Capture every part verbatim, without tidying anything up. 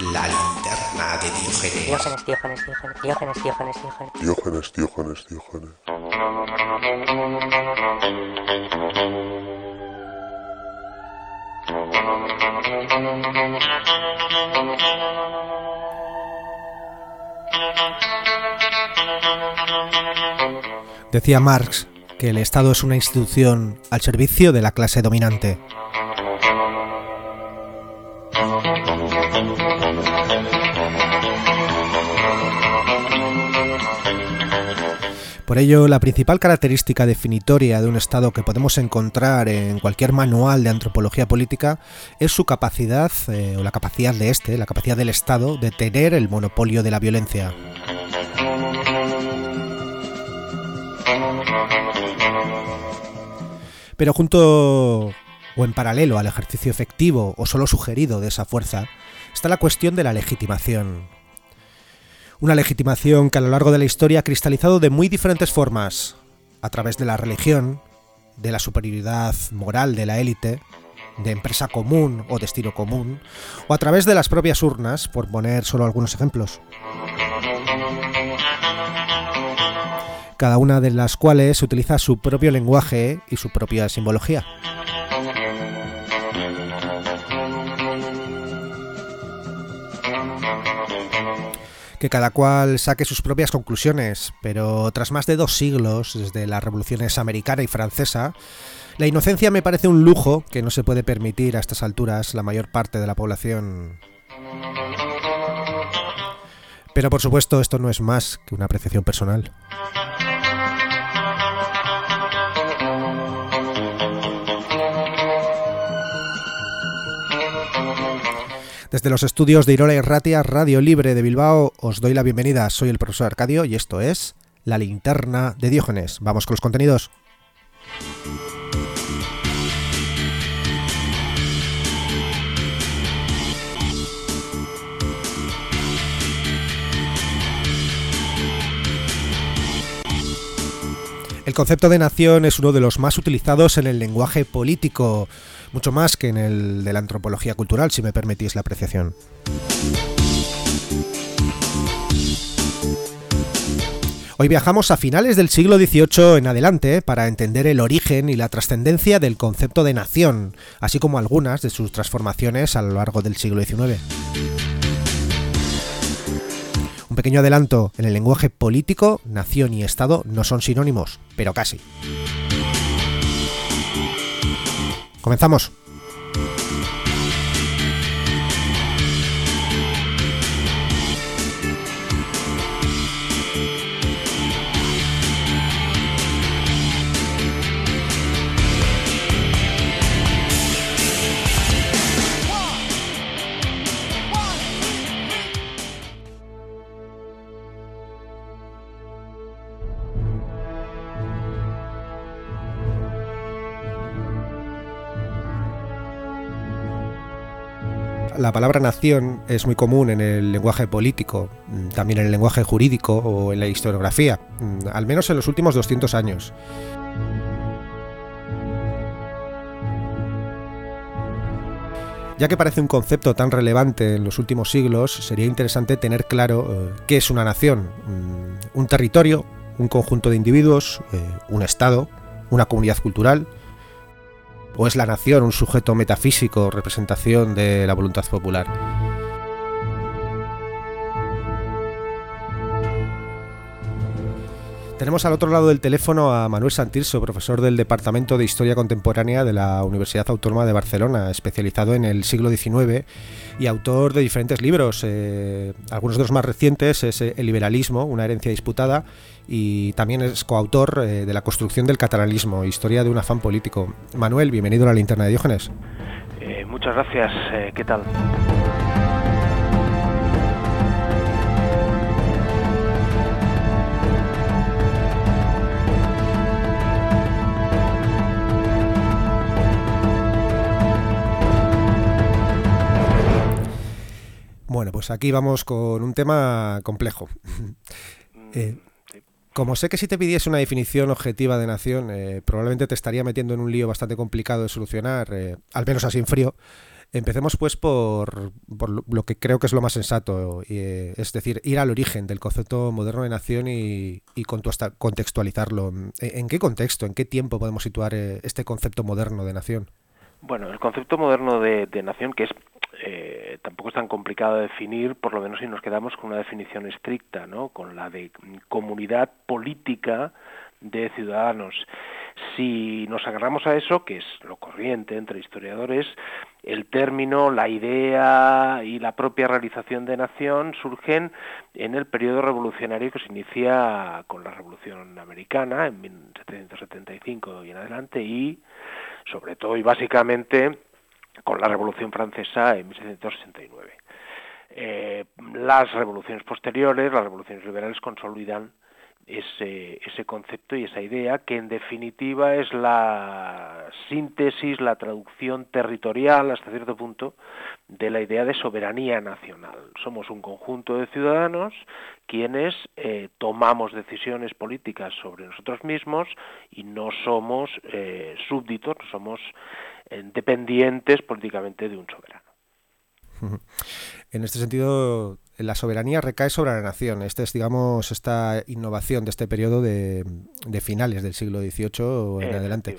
La linterna de Diógenes. Diógenes, Diógenes, Diógenes, Diógenes, Diógenes, Diógenes. Diógenes, Diógenes, Diógenes. Decía Marx que el Estado es una institución al servicio de la clase dominante. Por ello, la principal característica definitoria de un Estado que podemos encontrar en cualquier manual de antropología política es su capacidad, eh, o la capacidad de este, la capacidad del Estado de tener el monopolio de la violencia. Pero junto o en paralelo al ejercicio efectivo o solo sugerido de esa fuerza, está la cuestión de la legitimación. Una legitimación que a lo largo de la historia ha cristalizado de muy diferentes formas, a través de la religión, de la superioridad moral de la élite, de empresa común o destino común, o a través de las propias urnas, por poner solo algunos ejemplos. Cada una de las cuales utiliza su propio lenguaje y su propia simbología. Que cada cual saque sus propias conclusiones, pero tras más de dos siglos, desde las revoluciones americana y francesa, la inocencia me parece un lujo que no se puede permitir a estas alturas la mayor parte de la población. Pero por supuesto esto no es más que una apreciación personal. Desde los estudios de Irola y Ratia, Radio Libre de Bilbao, os doy la bienvenida. Soy el profesor Arcadio y esto es La linterna de Diógenes. Vamos con los contenidos. El concepto de nación es uno de los más utilizados en el lenguaje político, mucho más que en el de la antropología cultural, si me permitís la apreciación. Hoy viajamos a finales del siglo dieciocho en adelante para entender el origen y la trascendencia del concepto de nación, así como algunas de sus transformaciones a lo largo del siglo diecinueve. Un pequeño adelanto: en el lenguaje político, nación y Estado no son sinónimos, pero casi. Comenzamos. La palabra nación es muy común en el lenguaje político, también en el lenguaje jurídico o en la historiografía, al menos en los últimos doscientos años. Ya que parece un concepto tan relevante en los últimos siglos, sería interesante tener claro eh, qué es una nación: un territorio, un conjunto de individuos, eh, un estado, una comunidad cultural. ¿O es la nación un sujeto metafísico, representación de la voluntad popular? Tenemos al otro lado del teléfono a Manuel Santirso, profesor del Departamento de Historia Contemporánea de la Universidad Autónoma de Barcelona, especializado en el siglo diecinueve y autor de diferentes libros. Eh, algunos de los más recientes es El liberalismo, una herencia disputada, y también es coautor eh, de La construcción del catalanismo, historia de un afán político. Manuel, bienvenido a la linterna de Diógenes. Eh, muchas gracias. Eh, ¿Qué tal? Bueno, pues aquí vamos con un tema complejo. eh, Como sé que si te pidiese una definición objetiva de nación, eh, probablemente te estaría metiendo en un lío bastante complicado de solucionar, eh, al menos así en frío. Empecemos pues por, por lo que creo que es lo más sensato, eh, es decir, ir al origen del concepto moderno de nación y, y contextualizarlo. ¿En qué contexto, en qué tiempo podemos situar eh, este concepto moderno de nación? Bueno, el concepto moderno de, de nación, que es eh, tampoco es tan complicado de definir, por lo menos si nos quedamos con una definición estricta, ¿no? Con la de comunidad política de ciudadanos. Si nos agarramos a eso, que es lo corriente entre historiadores, el término, la idea y la propia realización de nación surgen en el periodo revolucionario que se inicia con la Revolución Americana en mil setecientos setenta y cinco y en adelante, y sobre todo y básicamente con la Revolución Francesa en mil setecientos sesenta y nueve. Eh, las revoluciones posteriores, las revoluciones liberales, consolidan ese, ese concepto y esa idea, que en definitiva es la síntesis, la traducción territorial hasta cierto punto de la idea de soberanía nacional. Somos un conjunto de ciudadanos quienes eh, tomamos decisiones políticas sobre nosotros mismos y no somos eh, súbditos, no somos eh, dependientes políticamente de un soberano. En este sentido, la soberanía recae sobre la nación. Esta es, digamos, esta innovación de este periodo de, de finales del siglo dieciocho en adelante.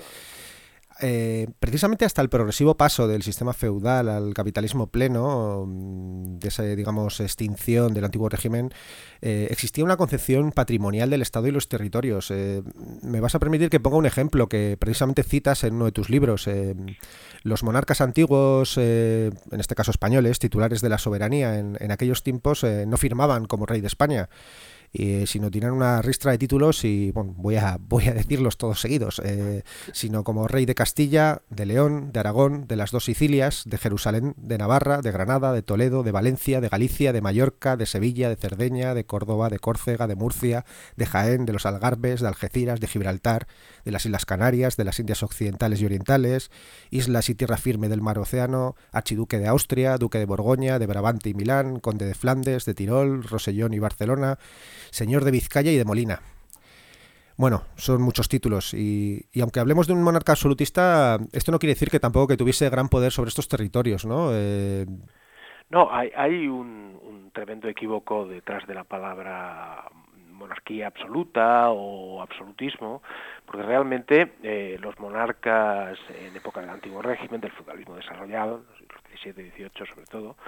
Eh, precisamente hasta el progresivo paso del sistema feudal al capitalismo pleno, de esa, digamos, extinción del antiguo régimen, eh, existía una concepción patrimonial del Estado y los territorios. Eh, me vas a permitir que ponga un ejemplo que precisamente citas en uno de tus libros. Eh, los monarcas antiguos, eh, en este caso españoles, titulares de la soberanía en, en aquellos tiempos, eh, no firmaban como rey de España, y sino tienen una ristra de títulos y bueno, voy a voy a decirlos todos seguidos, eh, sino como rey de Castilla, de León, de Aragón, de las dos Sicilias, de Jerusalén, de Navarra, de Granada, de Toledo, de Valencia, de Galicia, de Mallorca, de Sevilla, de Cerdeña, de Córdoba, de Córcega, de Murcia, de Jaén, de los Algarbes, de Algeciras, de Gibraltar, de las Islas Canarias, de las Indias Occidentales y Orientales, islas y tierra firme del Mar Océano, archiduque de Austria, duque de Borgoña, de Brabante y Milán, conde de Flandes, de Tirol, Rosellón y Barcelona, señor de Vizcaya y de Molina. Bueno, son muchos títulos y, y aunque hablemos de un monarca absolutista, esto no quiere decir que tampoco que tuviese gran poder sobre estos territorios, ¿no? Eh... No, hay, hay un, un tremendo equívoco detrás de la palabra monarquía absoluta o absolutismo, porque realmente eh, los monarcas en época del antiguo régimen, del feudalismo desarrollado, los diecisiete, dieciocho sobre todo,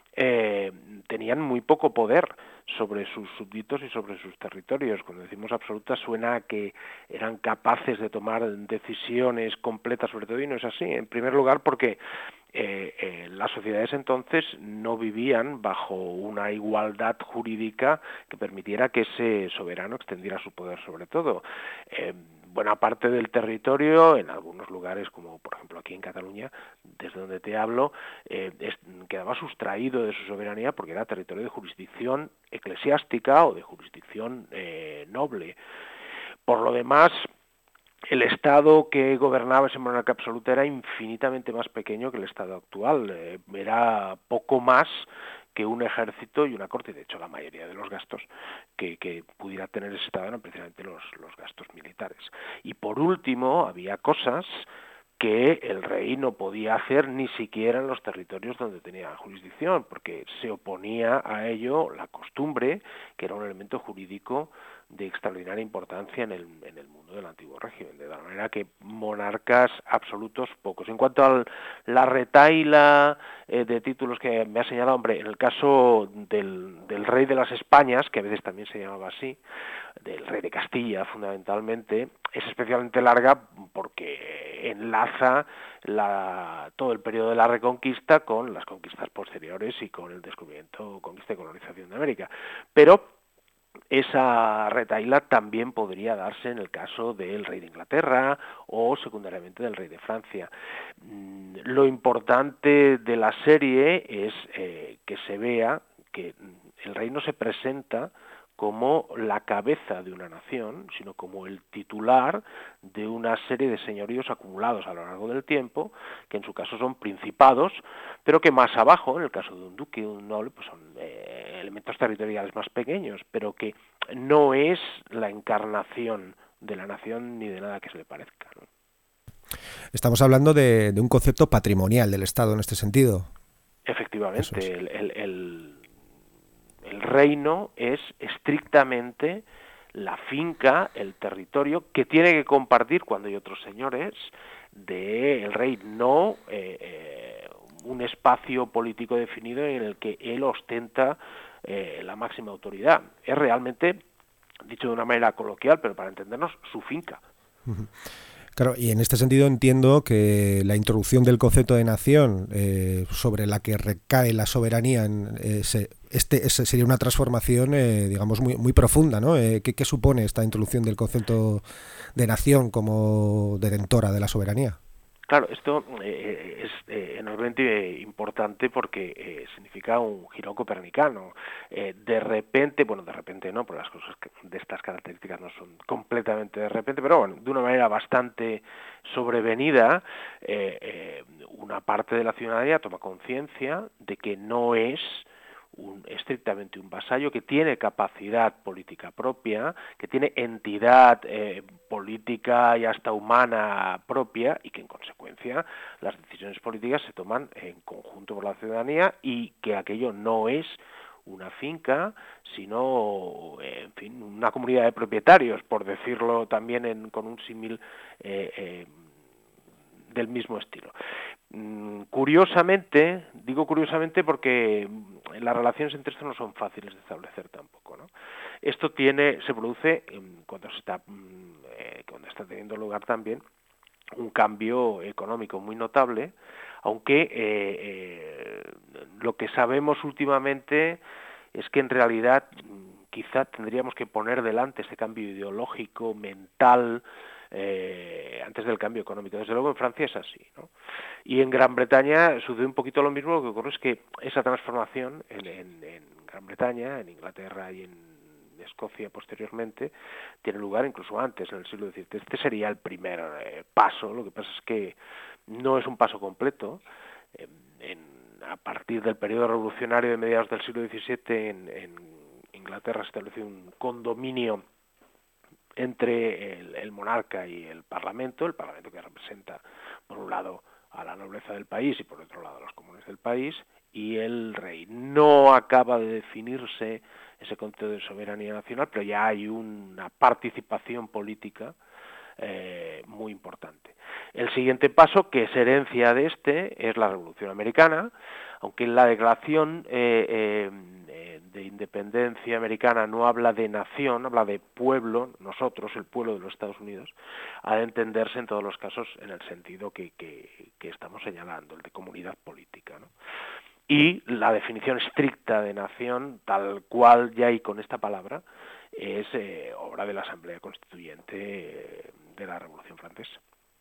Eh, tenían muy poco poder sobre sus súbditos y sobre sus territorios. Cuando decimos absoluta suena a que eran capaces de tomar decisiones completas sobre todo, y no es así. En primer lugar porque eh, eh, las sociedades entonces no vivían bajo una igualdad jurídica que permitiera que ese soberano extendiera su poder sobre todo. Eh, buena parte del territorio, en algunos lugares como por ejemplo aquí en Cataluña, desde donde te hablo, eh, es, quedaba sustraído de su soberanía porque era territorio de jurisdicción eclesiástica o de jurisdicción eh, noble. Por lo demás, el Estado que gobernaba ese monarca absoluto era infinitamente más pequeño que el Estado actual, eh, era poco más que un ejército y una corte. De hecho, la mayoría de los gastos que, que pudiera tener ese Estado eran precisamente los, los gastos militares. Y por último, había cosas que el rey no podía hacer ni siquiera en los territorios donde tenía jurisdicción, porque se oponía a ello la costumbre, que era un elemento jurídico de extraordinaria importancia en el, en el mundo del antiguo régimen, de tal manera que monarcas absolutos pocos. En cuanto a la retahíla eh, de títulos que me ha señalado, hombre, en el caso del, del rey de las Españas, que a veces también se llamaba así, del rey de Castilla fundamentalmente, es especialmente larga porque enlaza la, todo el periodo de la Reconquista con las conquistas posteriores y con el descubrimiento, conquista y colonización de América. Pero esa retahíla también podría darse en el caso del rey de Inglaterra o secundariamente del rey de Francia. Lo importante de la serie es eh, que se vea que el rey no se presenta como la cabeza de una nación, sino como el titular de una serie de señoríos acumulados a lo largo del tiempo, que en su caso son principados, pero que más abajo, en el caso de un duque, un noble, pues son eh, elementos territoriales más pequeños, pero que no es la encarnación de la nación ni de nada que se le parezca, ¿no? Estamos hablando de, de un concepto patrimonial del Estado en este sentido. Efectivamente, es. el, el, el, el reino es estrictamente la finca, el territorio que tiene que compartir cuando hay otros señores del rey, no eh, eh, un espacio político definido en el que él ostenta eh, la máxima autoridad. Es realmente, dicho de una manera coloquial, pero para entendernos, su finca. Uh-huh. Claro, y en este sentido entiendo que la introducción del concepto de nación eh, sobre la que recae la soberanía, en, eh, se, este, este sería una transformación, eh, digamos, muy, muy profunda, ¿no? Eh, ¿qué, ¿Qué supone esta introducción del concepto de nación como detentora de la soberanía? Claro, esto eh, es eh, enormemente importante porque eh, significa un giro copernicano. Eh, de repente, bueno, de repente no, porque las cosas de estas características no son completamente de repente, pero bueno, de una manera bastante sobrevenida, eh, eh, una parte de la ciudadanía toma conciencia de que no es Un, estrictamente un vasallo, que tiene capacidad política propia, que tiene entidad eh, política y hasta humana propia, y que en consecuencia las decisiones políticas se toman en conjunto por la ciudadanía, y que aquello no es una finca, sino, eh, en fin, una comunidad de propietarios, por decirlo también en, con un símil eh, eh, del mismo estilo. Curiosamente, digo curiosamente porque las relaciones entre estos no son fáciles de establecer tampoco, ¿no? Esto tiene, se produce cuando se está, eh, cuando está teniendo lugar también un cambio económico muy notable, aunque eh, eh, lo que sabemos últimamente es que en realidad quizá tendríamos que poner delante ese cambio ideológico, mental, Eh, antes del cambio económico. Desde luego en Francia es así, ¿no? Y en Gran Bretaña sucede un poquito lo mismo. Lo que ocurre es que esa transformación en, en, en Gran Bretaña, en Inglaterra y en Escocia posteriormente, tiene lugar incluso antes, en el siglo diecisiete. Este sería el primer eh, paso. Lo que pasa es que no es un paso completo. Eh, en, a partir del periodo revolucionario de mediados del siglo diecisiete, en, en Inglaterra se estableció un condominio entre el, el monarca y el parlamento, el parlamento que representa por un lado a la nobleza del país y por otro lado a los comunes del país, y el rey. No acaba de definirse ese concepto de soberanía nacional, pero ya hay una participación política eh, muy importante. El siguiente paso, que es herencia de este, es la Revolución Americana, aunque en la declaración eh, eh, de independencia americana no habla de nación, habla de pueblo, nosotros, el pueblo de los Estados Unidos, ha de entenderse en todos los casos en el sentido que, que, que estamos señalando, el de comunidad política, ¿no? Y la definición estricta de nación, tal cual ya hay con esta palabra, es eh, obra de la Asamblea Constituyente eh, de la Revolución Francesa.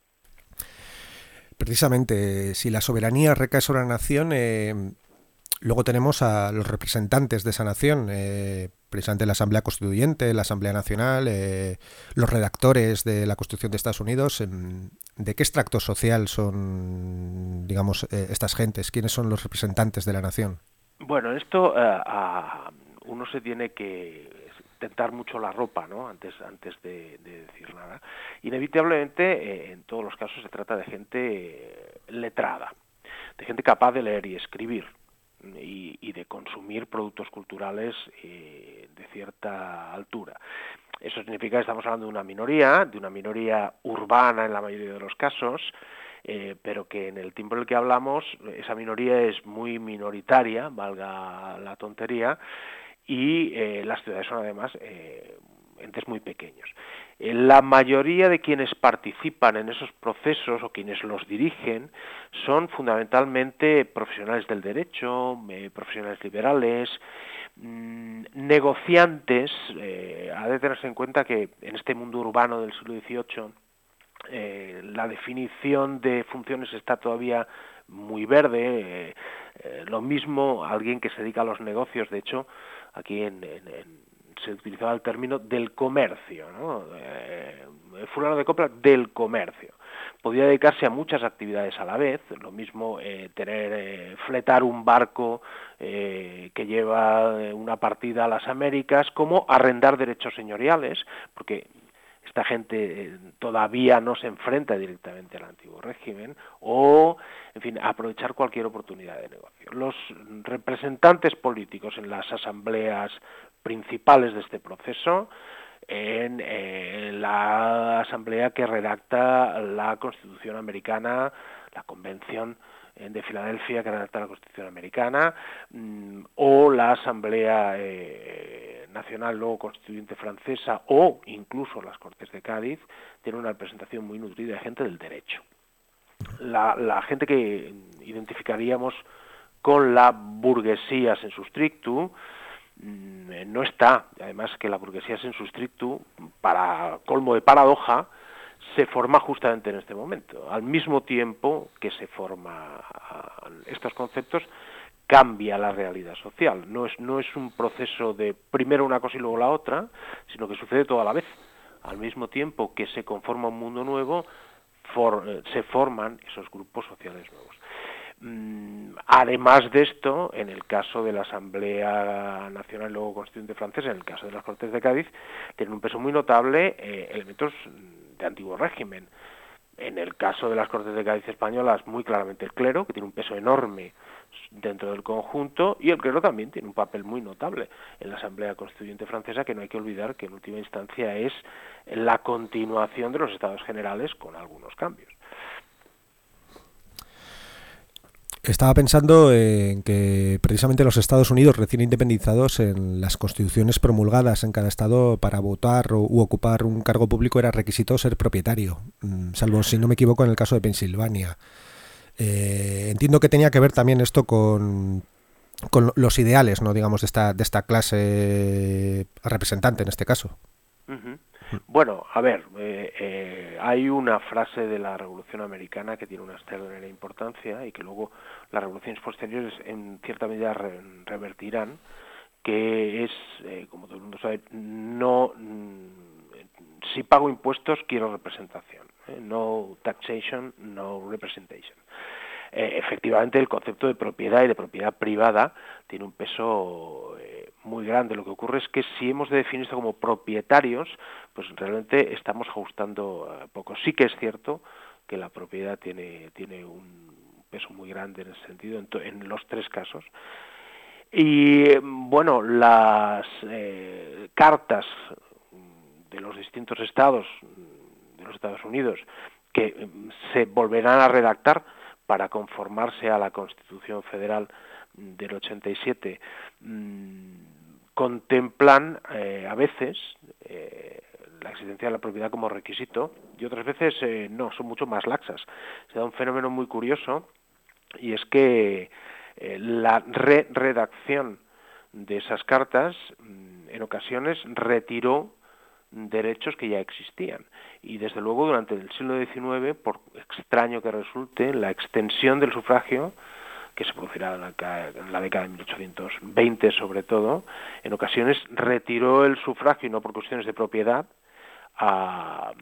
Precisamente, si la soberanía recae sobre la nación, eh, luego tenemos a los representantes de esa nación, eh, precisamente la Asamblea Constituyente, la Asamblea Nacional, eh, los redactores de la Constitución de Estados Unidos. ¿De qué extracto social son, digamos, eh, estas gentes? ¿Quiénes son los representantes de la nación? Bueno, esto eh, a, uno se tiene que tentar mucho la ropa, ¿no? Antes, antes de, de decir nada. Inevitablemente, eh, en todos los casos se trata de gente eh, letrada, de gente capaz de leer y escribir, y, y de consumir productos culturales eh, de cierta altura. Eso significa que estamos hablando de una minoría, de una minoría urbana en la mayoría de los casos, eh, pero que en el tiempo en el que hablamos, esa minoría es muy minoritaria, valga la tontería, y eh, las ciudades son además eh, entes muy pequeños. Eh, la mayoría de quienes participan en esos procesos o quienes los dirigen son fundamentalmente profesionales del derecho, eh, profesionales liberales, mmm, negociantes. Eh, ha de tenerse en cuenta que en este mundo urbano del siglo dieciocho eh, la definición de funciones está todavía muy verde. Eh, eh, lo mismo alguien que se dedica a los negocios, de hecho, aquí en, en, en, se utilizaba el término del comercio, ¿no? Eh, fulano de compra del comercio. Podía dedicarse a muchas actividades a la vez, lo mismo eh, tener, eh, fletar un barco eh, que lleva una partida a las Américas, como arrendar derechos señoriales, porque esta gente eh, todavía no se enfrenta directamente al antiguo régimen, o, en fin, aprovechar cualquier oportunidad de negocio. Los representantes políticos en las asambleas principales de este proceso, en eh, la asamblea que redacta la Constitución americana, la Convención de Filadelfia que redacta la Constitución americana, mmm, o la Asamblea eh, Nacional luego Constituyente francesa, o incluso las Cortes de Cádiz, tienen una representación muy nutrida de gente del derecho. La, la gente que identificaríamos con la burguesía sensu strictu mmm, no está, además que la burguesía sensu strictu, para colmo de paradoja, se forma justamente en este momento. Al mismo tiempo que se forman estos conceptos, cambia la realidad social. No es, no es un proceso de primero una cosa y luego la otra, sino que sucede todo a la vez. Al mismo tiempo que se conforma un mundo nuevo, for, se forman esos grupos sociales nuevos. Además de esto, en el caso de la Asamblea Nacional y luego Constituyente francesa, en el caso de las Cortes de Cádiz, tienen un peso muy notable eh, elementos de antiguo régimen. En el caso de las Cortes de Cádiz españolas, muy claramente el clero, que tiene un peso enorme dentro del conjunto, y el clero también tiene un papel muy notable en la Asamblea Constituyente francesa, que no hay que olvidar que en última instancia es la continuación de los Estados Generales con algunos cambios. Estaba pensando en que precisamente los Estados Unidos recién independizados, en las constituciones promulgadas en cada estado, para votar o, u ocupar un cargo público era requisito ser propietario, salvo si no me equivoco en el caso de Pensilvania. Eh, entiendo que tenía que ver también esto con, con los ideales, no digamos de esta de esta clase representante en este caso. Uh-huh. Bueno, a ver, eh, eh, hay una frase de la Revolución Americana que tiene una extraordinaria importancia y que luego las revoluciones posteriores en cierta medida re revertirán, que es, eh, como todo el mundo sabe, no, mm, si pago impuestos quiero representación, eh, no taxation, no representation. Eh, efectivamente, el concepto de propiedad y de propiedad privada tiene un peso eh, muy grande. Lo que ocurre es que si hemos de definir esto como propietarios, pues realmente estamos ajustando uh, poco. Sí que es cierto que la propiedad tiene, tiene un peso muy grande en ese sentido, en, en los tres casos. Y, bueno, las eh, cartas de los distintos estados de los Estados Unidos que se volverán a redactar para conformarse a la Constitución Federal del ochenta y siete, mmm, contemplan eh, a veces eh, la existencia de la propiedad como requisito y otras veces eh, no, son mucho más laxas. Se da un fenómeno muy curioso y es que eh, la re-redacción de esas cartas mmm, en ocasiones retiró derechos que ya existían. Y desde luego durante el siglo diecinueve, por extraño que resulte, la extensión del sufragio, que se producirá en la, en la década de mil ochocientos veinte sobre todo, en ocasiones retiró el sufragio, y no por cuestiones de propiedad, a,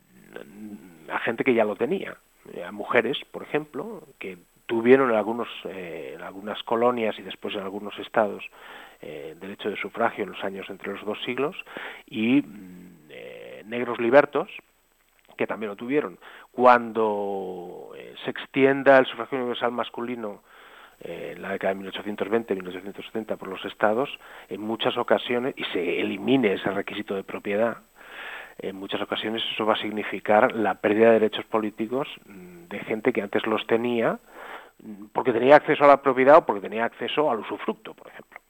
a gente que ya lo tenía, a mujeres, por ejemplo, que tuvieron en, algunos, eh, en algunas colonias y después en algunos estados eh, derecho de sufragio en los años entre los dos siglos, y eh, negros libertos, que también lo tuvieron. Cuando eh, se extienda el sufragio universal masculino eh, en la década de mil ochocientos veinte, mil ochocientos setenta por los estados, en muchas ocasiones, y se elimine ese requisito de propiedad, en muchas ocasiones eso va a significar la pérdida de derechos políticos de gente que antes los tenía, porque tenía acceso a la propiedad o porque tenía acceso al usufructo, por ejemplo.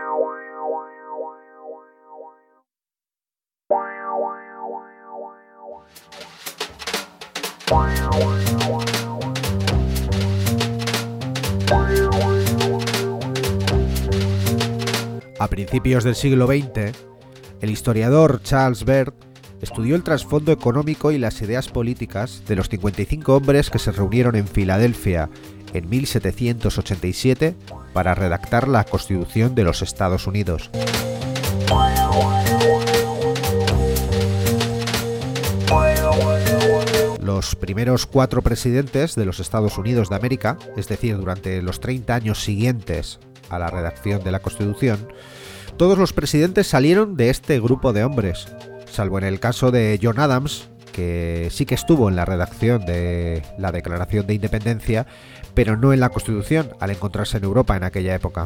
A principios del siglo veinte, el historiador Charles Baird estudió el trasfondo económico y las ideas políticas de los cincuenta y cinco hombres que se reunieron en Filadelfia en mil setecientos ochenta y siete para redactar la Constitución de los Estados Unidos. Los primeros cuatro presidentes de los Estados Unidos de América, es decir, durante los treinta años siguientes a la redacción de la Constitución, todos los presidentes salieron de este grupo de hombres. salvo en el caso de John Adams, que sí que estuvo en la redacción de la Declaración de Independencia, pero no en la Constitución, al encontrarse en Europa en aquella época.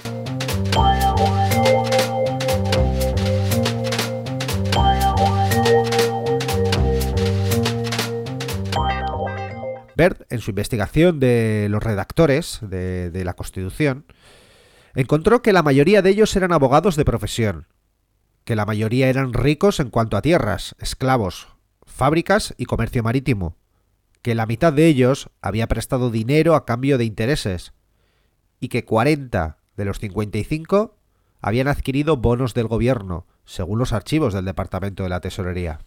Bert, en su investigación de los redactores de, de la Constitución, encontró que la mayoría de ellos eran abogados de profesión, que la mayoría eran ricos en cuanto a tierras, esclavos, fábricas y comercio marítimo, que la mitad de ellos había prestado dinero a cambio de intereses y que cuarenta de los cincuenta y cinco habían adquirido bonos del gobierno, según los archivos del Departamento de la Tesorería.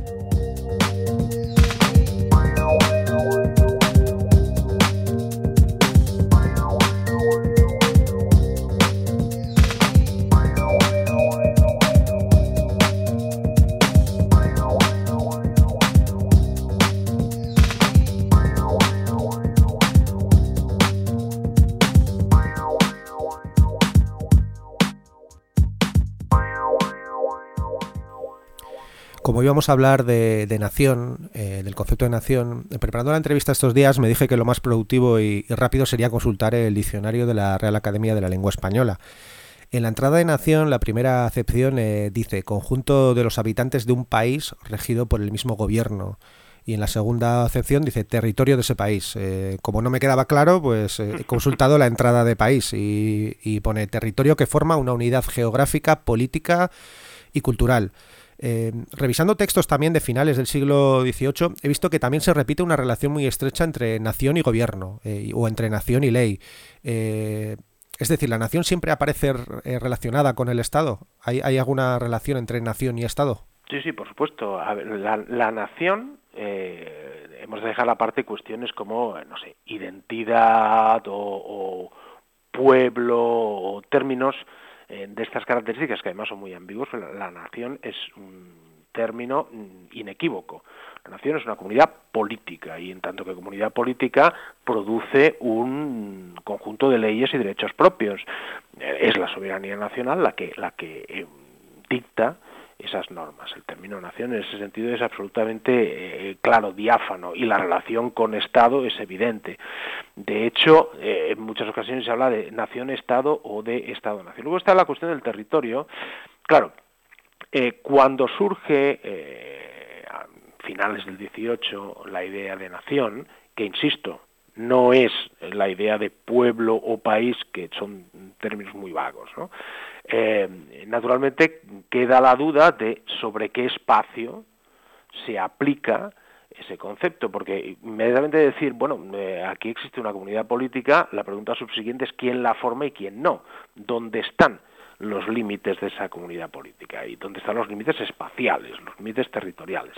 Como íbamos a hablar de, de nación, eh, del concepto de nación, preparando la entrevista estos días me dije que lo más productivo y, y rápido sería consultar el diccionario de la Real Academia de la Lengua Española. En la entrada de nación, la primera acepción eh, dice conjunto de los habitantes de un país regido por el mismo gobierno. Y en la segunda acepción dice territorio de ese país. Eh, como no me quedaba claro, pues eh, he consultado la entrada de país y, y pone territorio que forma una unidad geográfica, política y cultural. Eh, revisando textos también de finales del siglo dieciocho, he visto que también se repite una relación muy estrecha entre nación y gobierno, eh, o entre nación y ley. Eh, es decir, ¿la nación siempre aparece eh, relacionada con el Estado? ¿Hay, ¿Hay alguna relación entre nación y Estado? Sí, sí, por supuesto. A ver, la, la nación, eh, hemos de dejar aparte cuestiones como, no sé, identidad o, o pueblo o términos de estas características que además son muy ambiguos. La, la nación es un término inequívoco. La nación es una comunidad política y en tanto que comunidad política produce un conjunto de leyes y derechos propios. Es la soberanía nacional la que, la que eh, dicta esas normas. El término nación en ese sentido es absolutamente eh, claro, diáfano, y la relación con Estado es evidente. De hecho, eh, en muchas ocasiones se habla de nación-Estado o de Estado-nación. Luego está la cuestión del territorio. Claro, eh, cuando surge eh, a finales del dieciocho la idea de nación, que insisto, no es la idea de pueblo o país, que son términos muy vagos, ¿no? Eh, naturalmente queda la duda de sobre qué espacio se aplica ese concepto, porque inmediatamente decir, bueno, eh, aquí existe una comunidad política, la pregunta subsiguiente es quién la forma y quién no, dónde están los límites de esa comunidad política y dónde están los límites espaciales, los límites territoriales.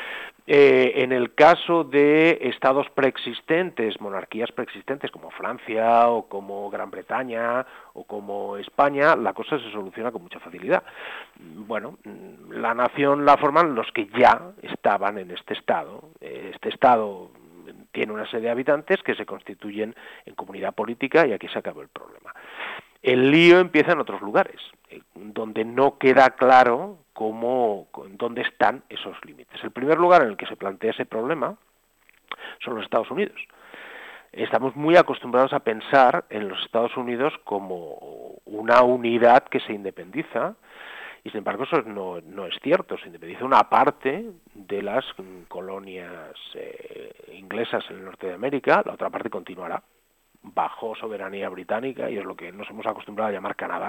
Eh, en el caso de estados preexistentes, monarquías preexistentes como Francia o como Gran Bretaña o como España, la cosa se soluciona con mucha facilidad. Bueno, la nación la forman los que ya estaban en este estado. Este estado tiene una serie de habitantes que se constituyen en comunidad política y aquí se acabó el problema. El lío empieza en otros lugares, donde no queda claro cómo, dónde están esos límites. El primer lugar en el que se plantea ese problema son los Estados Unidos. Estamos muy acostumbrados a pensar en los Estados Unidos como una unidad que se independiza, y sin embargo eso no, no es cierto. Se independiza una parte de las colonias eh, inglesas en el norte de América, la otra parte continuará bajo soberanía británica, y es lo que nos hemos acostumbrado a llamar Canadá,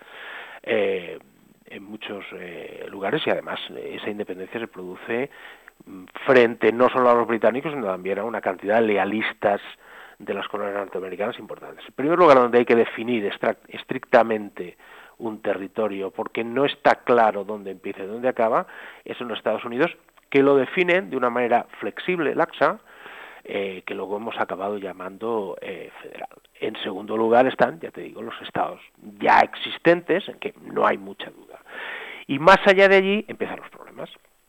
eh, en muchos eh, lugares, y además esa independencia se produce frente no solo a los británicos, sino también a una cantidad de lealistas de las colonias norteamericanas importantes. El primer lugar donde hay que definir estrictamente un territorio, porque no está claro dónde empieza y dónde acaba, es en los Estados Unidos, que lo definen de una manera flexible, laxa, Eh, que luego hemos acabado llamando eh, federal. En segundo lugar están, ya te digo, los estados ya existentes, en que no hay mucha duda. Y más allá de allí empiezan los problemas.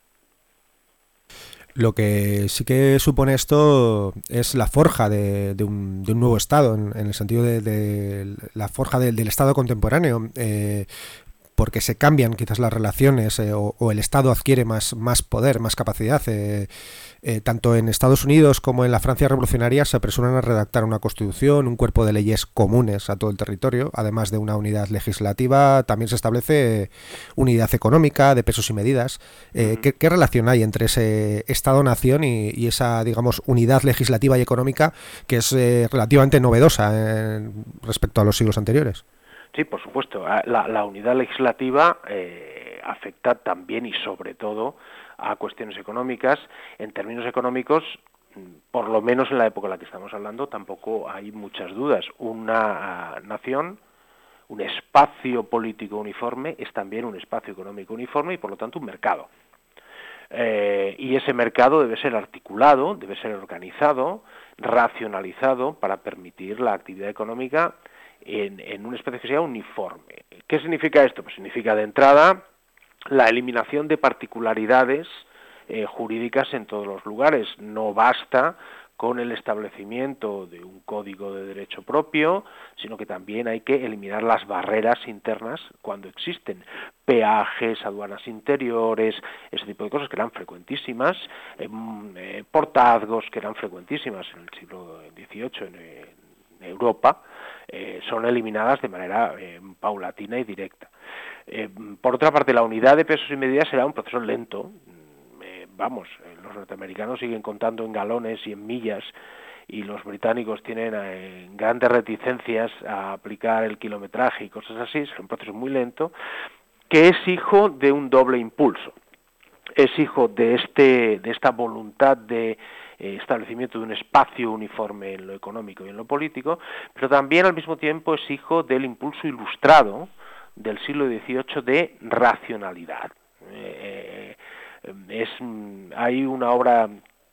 Lo que sí que supone esto es la forja de, de, un, de un nuevo Estado, en, en el sentido de, de la forja de, del Estado contemporáneo. Eh, porque se cambian quizás las relaciones eh, o, o el Estado adquiere más, más poder, más capacidad. Eh, eh, tanto en Estados Unidos como en la Francia revolucionaria se apresuran a redactar una constitución, un cuerpo de leyes comunes a todo el territorio, además de una unidad legislativa. También se establece unidad económica, de pesos y medidas. Eh, ¿qué, ¿Qué relación hay entre ese Estado-nación y, y esa, digamos, unidad legislativa y económica que es eh, relativamente novedosa eh, respecto a los siglos anteriores? Sí, por supuesto. La, la unidad legislativa eh, afecta también y sobre todo a cuestiones económicas. En términos económicos, por lo menos en la época en la que estamos hablando, tampoco hay muchas dudas. Una uh, nación, un espacio político uniforme, es también un espacio económico uniforme y por lo tanto un mercado. Eh, y ese mercado debe ser articulado, debe ser organizado, racionalizado para permitir la actividad económica En, en un espacio que sea uniforme. ¿Qué significa esto? Pues significa de entrada la eliminación de particularidades eh, jurídicas en todos los lugares. No basta con el establecimiento de un código de derecho propio, sino que también hay que eliminar las barreras internas cuando existen. Peajes, aduanas interiores, ese tipo de cosas que eran frecuentísimas, eh, eh, portazgos que eran frecuentísimas en el siglo dieciocho en, en Europa, eh, son eliminadas de manera eh, paulatina y directa. Eh, por otra parte, la unidad de pesos y medidas será un proceso lento. Eh, vamos, eh, los norteamericanos siguen contando en galones y en millas, y los británicos tienen eh, grandes reticencias a aplicar el kilometraje y cosas así. Es un proceso muy lento, que es hijo de un doble impulso. Es hijo de este de esta voluntad de establecimiento de un espacio uniforme en lo económico y en lo político, pero también al mismo tiempo es hijo del impulso ilustrado del siglo dieciocho de racionalidad. Eh, es, hay una obra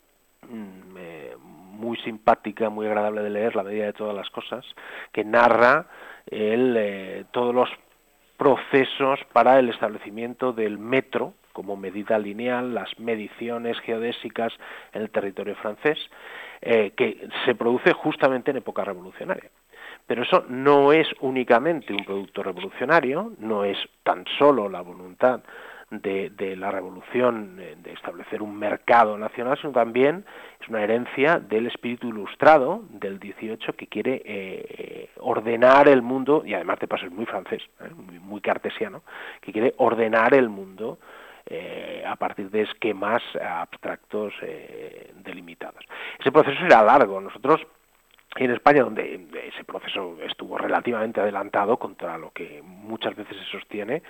eh, muy simpática, muy agradable de leer, La medida de todas las cosas, que narra el, eh, todos los procesos para el establecimiento del metro como medida lineal, las mediciones geodésicas en el territorio francés, eh, que se produce justamente en época revolucionaria. Pero eso no es únicamente un producto revolucionario, no es tan solo la voluntad de, de la revolución de establecer un mercado nacional, sino también es una herencia del espíritu ilustrado del dieciocho que quiere eh, ordenar el mundo, y además de paso es muy francés, ¿eh? muy, muy cartesiano, que quiere ordenar el mundo Eh, a partir de esquemas abstractos eh, delimitados. Ese proceso era largo. Nosotros en España, donde ese proceso estuvo relativamente adelantado contra lo que muchas veces se sostiene,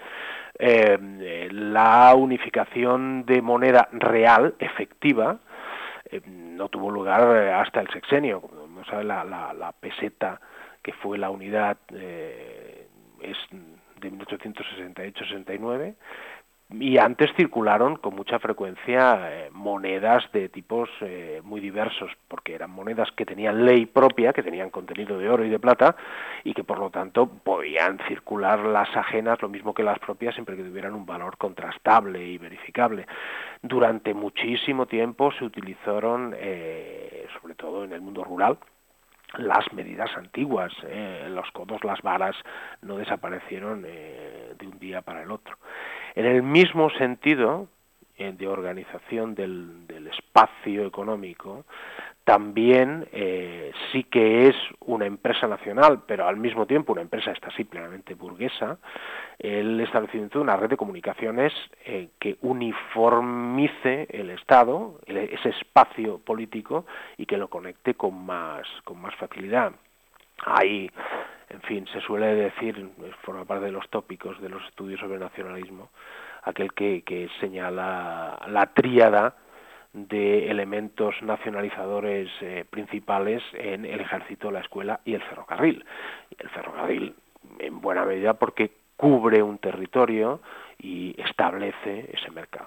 eh, la unificación de moneda real, efectiva, eh, no tuvo lugar hasta el sexenio. Como sabe, la, la, la peseta, que fue la unidad, eh, es de mil ochocientos sesenta y ocho sesenta y nueve, y antes circularon con mucha frecuencia eh, monedas de tipos eh, muy diversos, porque eran monedas que tenían ley propia, que tenían contenido de oro y de plata, y que por lo tanto podían circular las ajenas, lo mismo que las propias, siempre que tuvieran un valor contrastable y verificable. Durante muchísimo tiempo se utilizaron, eh, sobre todo en el mundo rural, las medidas antiguas, eh, los codos, las varas no desaparecieron eh, de un día para el otro. En el mismo sentido eh, de organización del, del espacio económico, también eh, sí que es una empresa nacional, pero al mismo tiempo una empresa esta sí plenamente burguesa, el establecimiento de una red de comunicaciones eh, que uniformice el Estado, el, ese espacio político, y que lo conecte con más, con más facilidad. Ahí, en fin, se suele decir, forma parte de los tópicos de los estudios sobre nacionalismo, aquel que, que señala la tríada de elementos nacionalizadores eh, principales en el ejército, la escuela y el ferrocarril. El ferrocarril, en buena medida, porque cubre un territorio y establece ese mercado.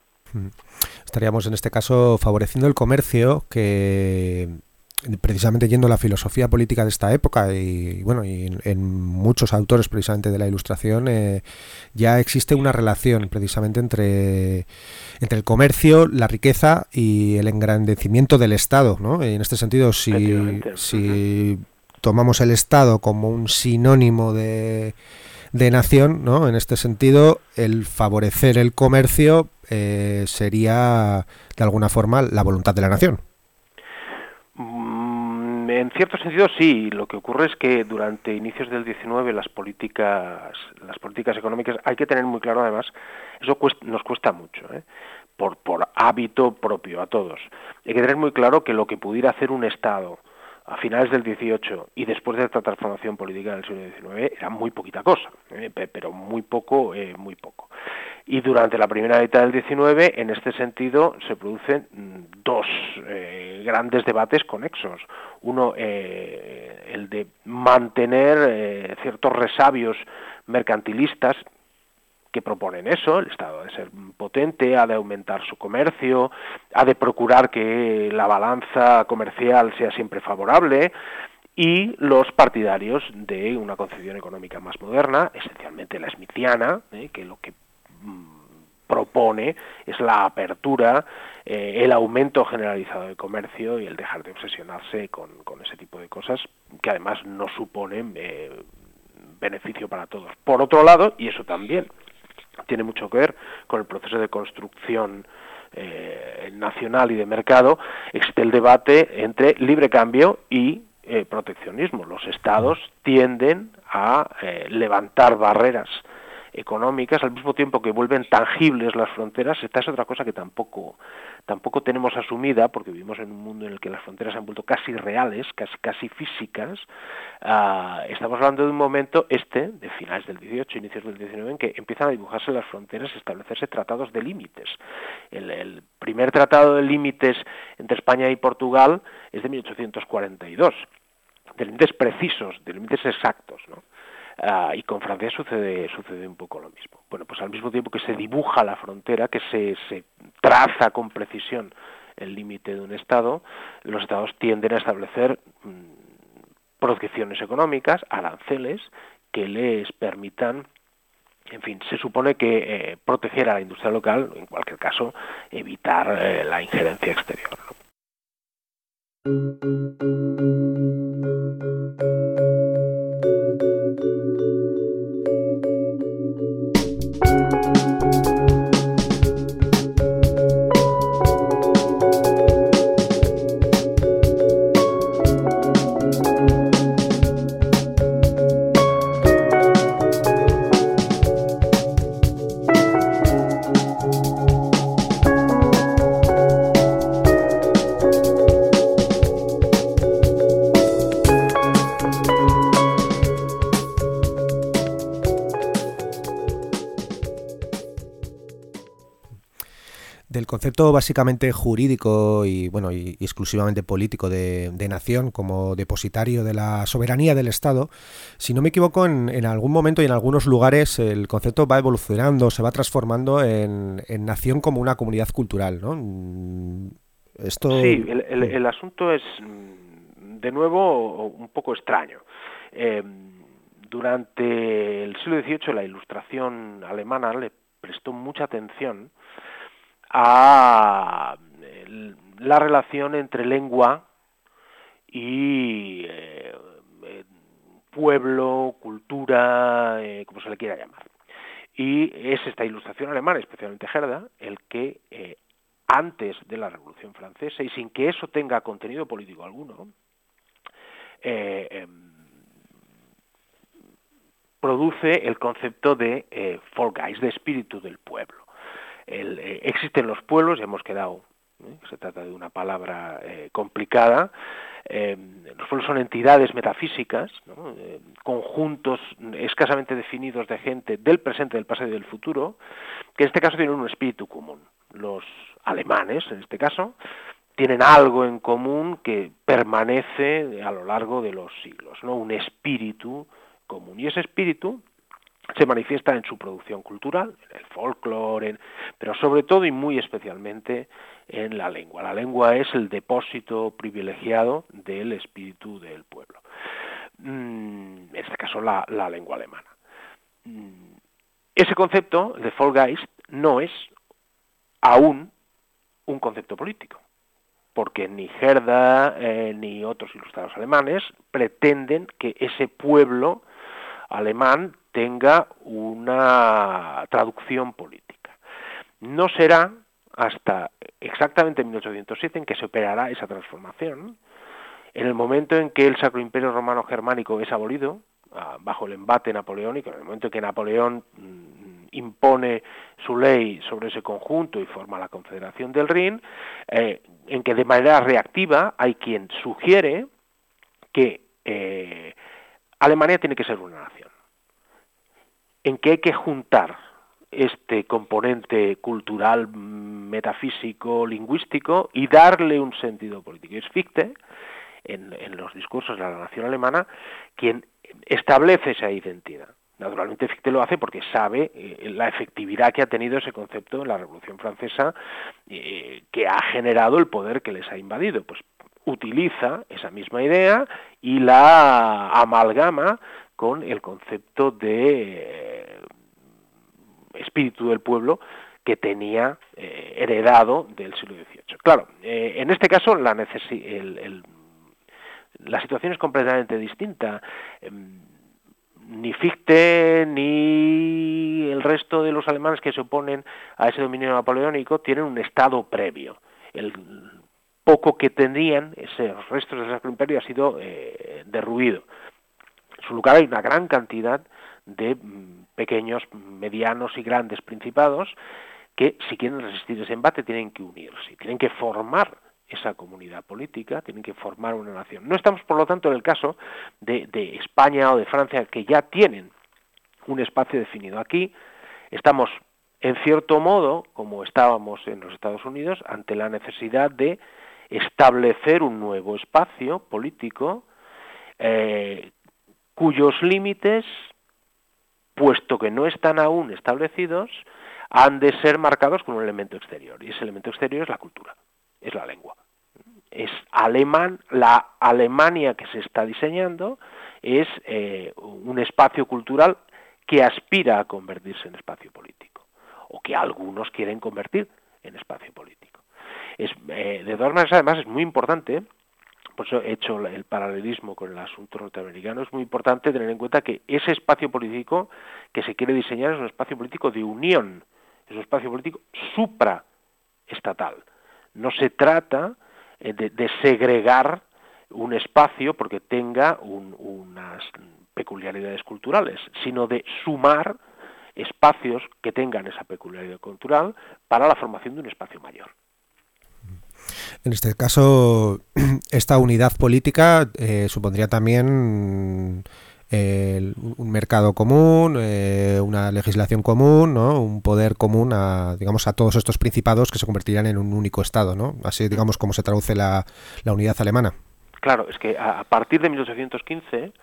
Estaríamos en este caso favoreciendo el comercio, que precisamente yendo a la filosofía política de esta época y bueno y en, en muchos autores precisamente de la Ilustración eh, ya existe una relación precisamente entre entre el comercio, la riqueza y el engrandecimiento del Estado, ¿no? Y en este sentido, si si uh-huh. tomamos el Estado como un sinónimo de de nación, ¿no? En este sentido, el favorecer el comercio eh, sería, de alguna forma, la voluntad de la nación. En cierto sentido sí, lo que ocurre es que durante inicios del diecinueve las políticas las políticas económicas, hay que tener muy claro además, eso cuesta, nos cuesta mucho, ¿eh? por, por hábito propio a todos. Hay que tener muy claro que lo que pudiera hacer un Estado a finales del dieciocho y después de esta transformación política del siglo diecinueve era muy poquita cosa, ¿eh? pero muy poco, eh, muy poco. Y durante la primera mitad del diecinueve, en este sentido, se producen dos eh, grandes debates conexos. Uno, eh, el de mantener eh, ciertos resabios mercantilistas que proponen eso, el Estado ha de ser potente, ha de aumentar su comercio, ha de procurar que la balanza comercial sea siempre favorable, y los partidarios de una concepción económica más moderna, esencialmente la smithiana, eh, que lo que propone es la apertura, eh, el aumento generalizado del comercio y el dejar de obsesionarse con, con ese tipo de cosas que además no suponen eh, beneficio para todos. Por otro lado, y eso también tiene mucho que ver con el proceso de construcción eh, nacional y de mercado, existe el debate entre libre cambio y eh, proteccionismo. Los estados tienden a eh, levantar barreras económicas al mismo tiempo que vuelven tangibles las fronteras. Esta es otra cosa que tampoco tampoco tenemos asumida, porque vivimos en un mundo en el que las fronteras se han vuelto casi reales, casi casi físicas. Uh, estamos hablando de un momento este, de finales del dieciocho, inicios del diecinueve, en que empiezan a dibujarse las fronteras y establecerse tratados de límites. El, el primer tratado de límites entre España y Portugal es de mil ochocientos cuarenta y dos, de límites precisos, de límites exactos, ¿no? Uh, y con Francia sucede sucede un poco lo mismo. Bueno, pues al mismo tiempo que se dibuja la frontera, que se, se traza con precisión el límite de un Estado, los Estados tienden a establecer mmm, protecciones económicas, aranceles, que les permitan, en fin, se supone que eh, proteger a la industria local, en cualquier caso, evitar eh, la injerencia exterior, ¿no? Del concepto básicamente jurídico y bueno y, y exclusivamente político de, de nación como depositario de la soberanía del Estado, si no me equivoco, en, en algún momento y en algunos lugares el concepto va evolucionando, se va transformando en, en nación como una comunidad cultural, ¿no? Esto... Sí, el, el, el asunto es de nuevo un poco extraño. Eh, durante el siglo dieciocho la Ilustración alemana le prestó mucha atención a la relación entre lengua y eh, pueblo, cultura, eh, como se le quiera llamar. Y es esta Ilustración alemana, especialmente Herder, el que eh, antes de la Revolución Francesa, y sin que eso tenga contenido político alguno, eh, eh, produce el concepto de eh, Volksgeist, de espíritu del pueblo. El, eh, existen los pueblos, ya hemos quedado, ¿eh? se trata de una palabra eh, complicada. Eh, los pueblos son entidades metafísicas, ¿no? eh, conjuntos escasamente definidos de gente del presente, del pasado y del futuro, que en este caso tienen un espíritu común. Los alemanes, en este caso, tienen algo en común que permanece a lo largo de los siglos, ¿no? Un espíritu común. Y ese espíritu se manifiesta en su producción cultural, en el folclore, en, pero sobre todo y muy especialmente en la lengua. La lengua es el depósito privilegiado del espíritu del pueblo. En este caso, la, la lengua alemana. Ese concepto de Volksgeist no es aún un concepto político, porque ni Herder eh, ni otros ilustrados alemanes pretenden que ese pueblo alemán tenga una traducción política. No será hasta exactamente mil ochocientos siete en que se operará esa transformación, en el momento en que el Sacro Imperio Romano Germánico es abolido, bajo el embate napoleónico, en el momento en que Napoleón mmm, impone su ley sobre ese conjunto y forma la Confederación del Rin, eh, en que de manera reactiva hay quien sugiere que eh, Alemania tiene que ser una nación, en que hay que juntar este componente cultural, metafísico, lingüístico y darle un sentido político. Y es Fichte, en, en los discursos de la nación alemana, quien establece esa identidad. Naturalmente Fichte lo hace porque sabe eh, la efectividad que ha tenido ese concepto en la Revolución Francesa, eh, que ha generado el poder que les ha invadido. Pues utiliza esa misma idea y la amalgama con el concepto de eh, espíritu del pueblo que tenía eh, heredado del siglo dieciocho. Claro, eh, en este caso la, necesi- el, el, la situación es completamente distinta. Eh, ni Fichte ni el resto de los alemanes que se oponen a ese dominio napoleónico tienen un estado previo. El poco que tendrían, esos restos del Sacro Imperio, ha sido eh, derruido. En su lugar hay una gran cantidad de pequeños, medianos y grandes principados que, si quieren resistir ese embate, tienen que unirse, tienen que formar esa comunidad política, tienen que formar una nación. No estamos, por lo tanto, en el caso de, de España o de Francia, que ya tienen un espacio definido. Aquí estamos, en cierto modo, como estábamos en los Estados Unidos, ante la necesidad de establecer un nuevo espacio político eh, cuyos límites, puesto que no están aún establecidos, han de ser marcados con un elemento exterior, y ese elemento exterior es la cultura, es la lengua. Es alemán, la Alemania que se está diseñando es eh, un espacio cultural que aspira a convertirse en espacio político, o que algunos quieren convertir en espacio político. Es, eh, de todas maneras, además, es muy importante, por eso he hecho el paralelismo con el asunto norteamericano, es muy importante tener en cuenta que ese espacio político que se quiere diseñar es un espacio político de unión, es un espacio político supraestatal. No se trata de, de segregar un espacio porque tenga un, unas peculiaridades culturales, sino de sumar espacios que tengan esa peculiaridad cultural para la formación de un espacio mayor. En este caso, esta unidad política eh, supondría también eh, un mercado común, eh, una legislación común, ¿no? Un poder común a, digamos, a todos estos principados que se convertirían en un único Estado, ¿no? Así, digamos, como se traduce la, la unidad alemana. Claro, es que a, a partir de mil ochocientos quince,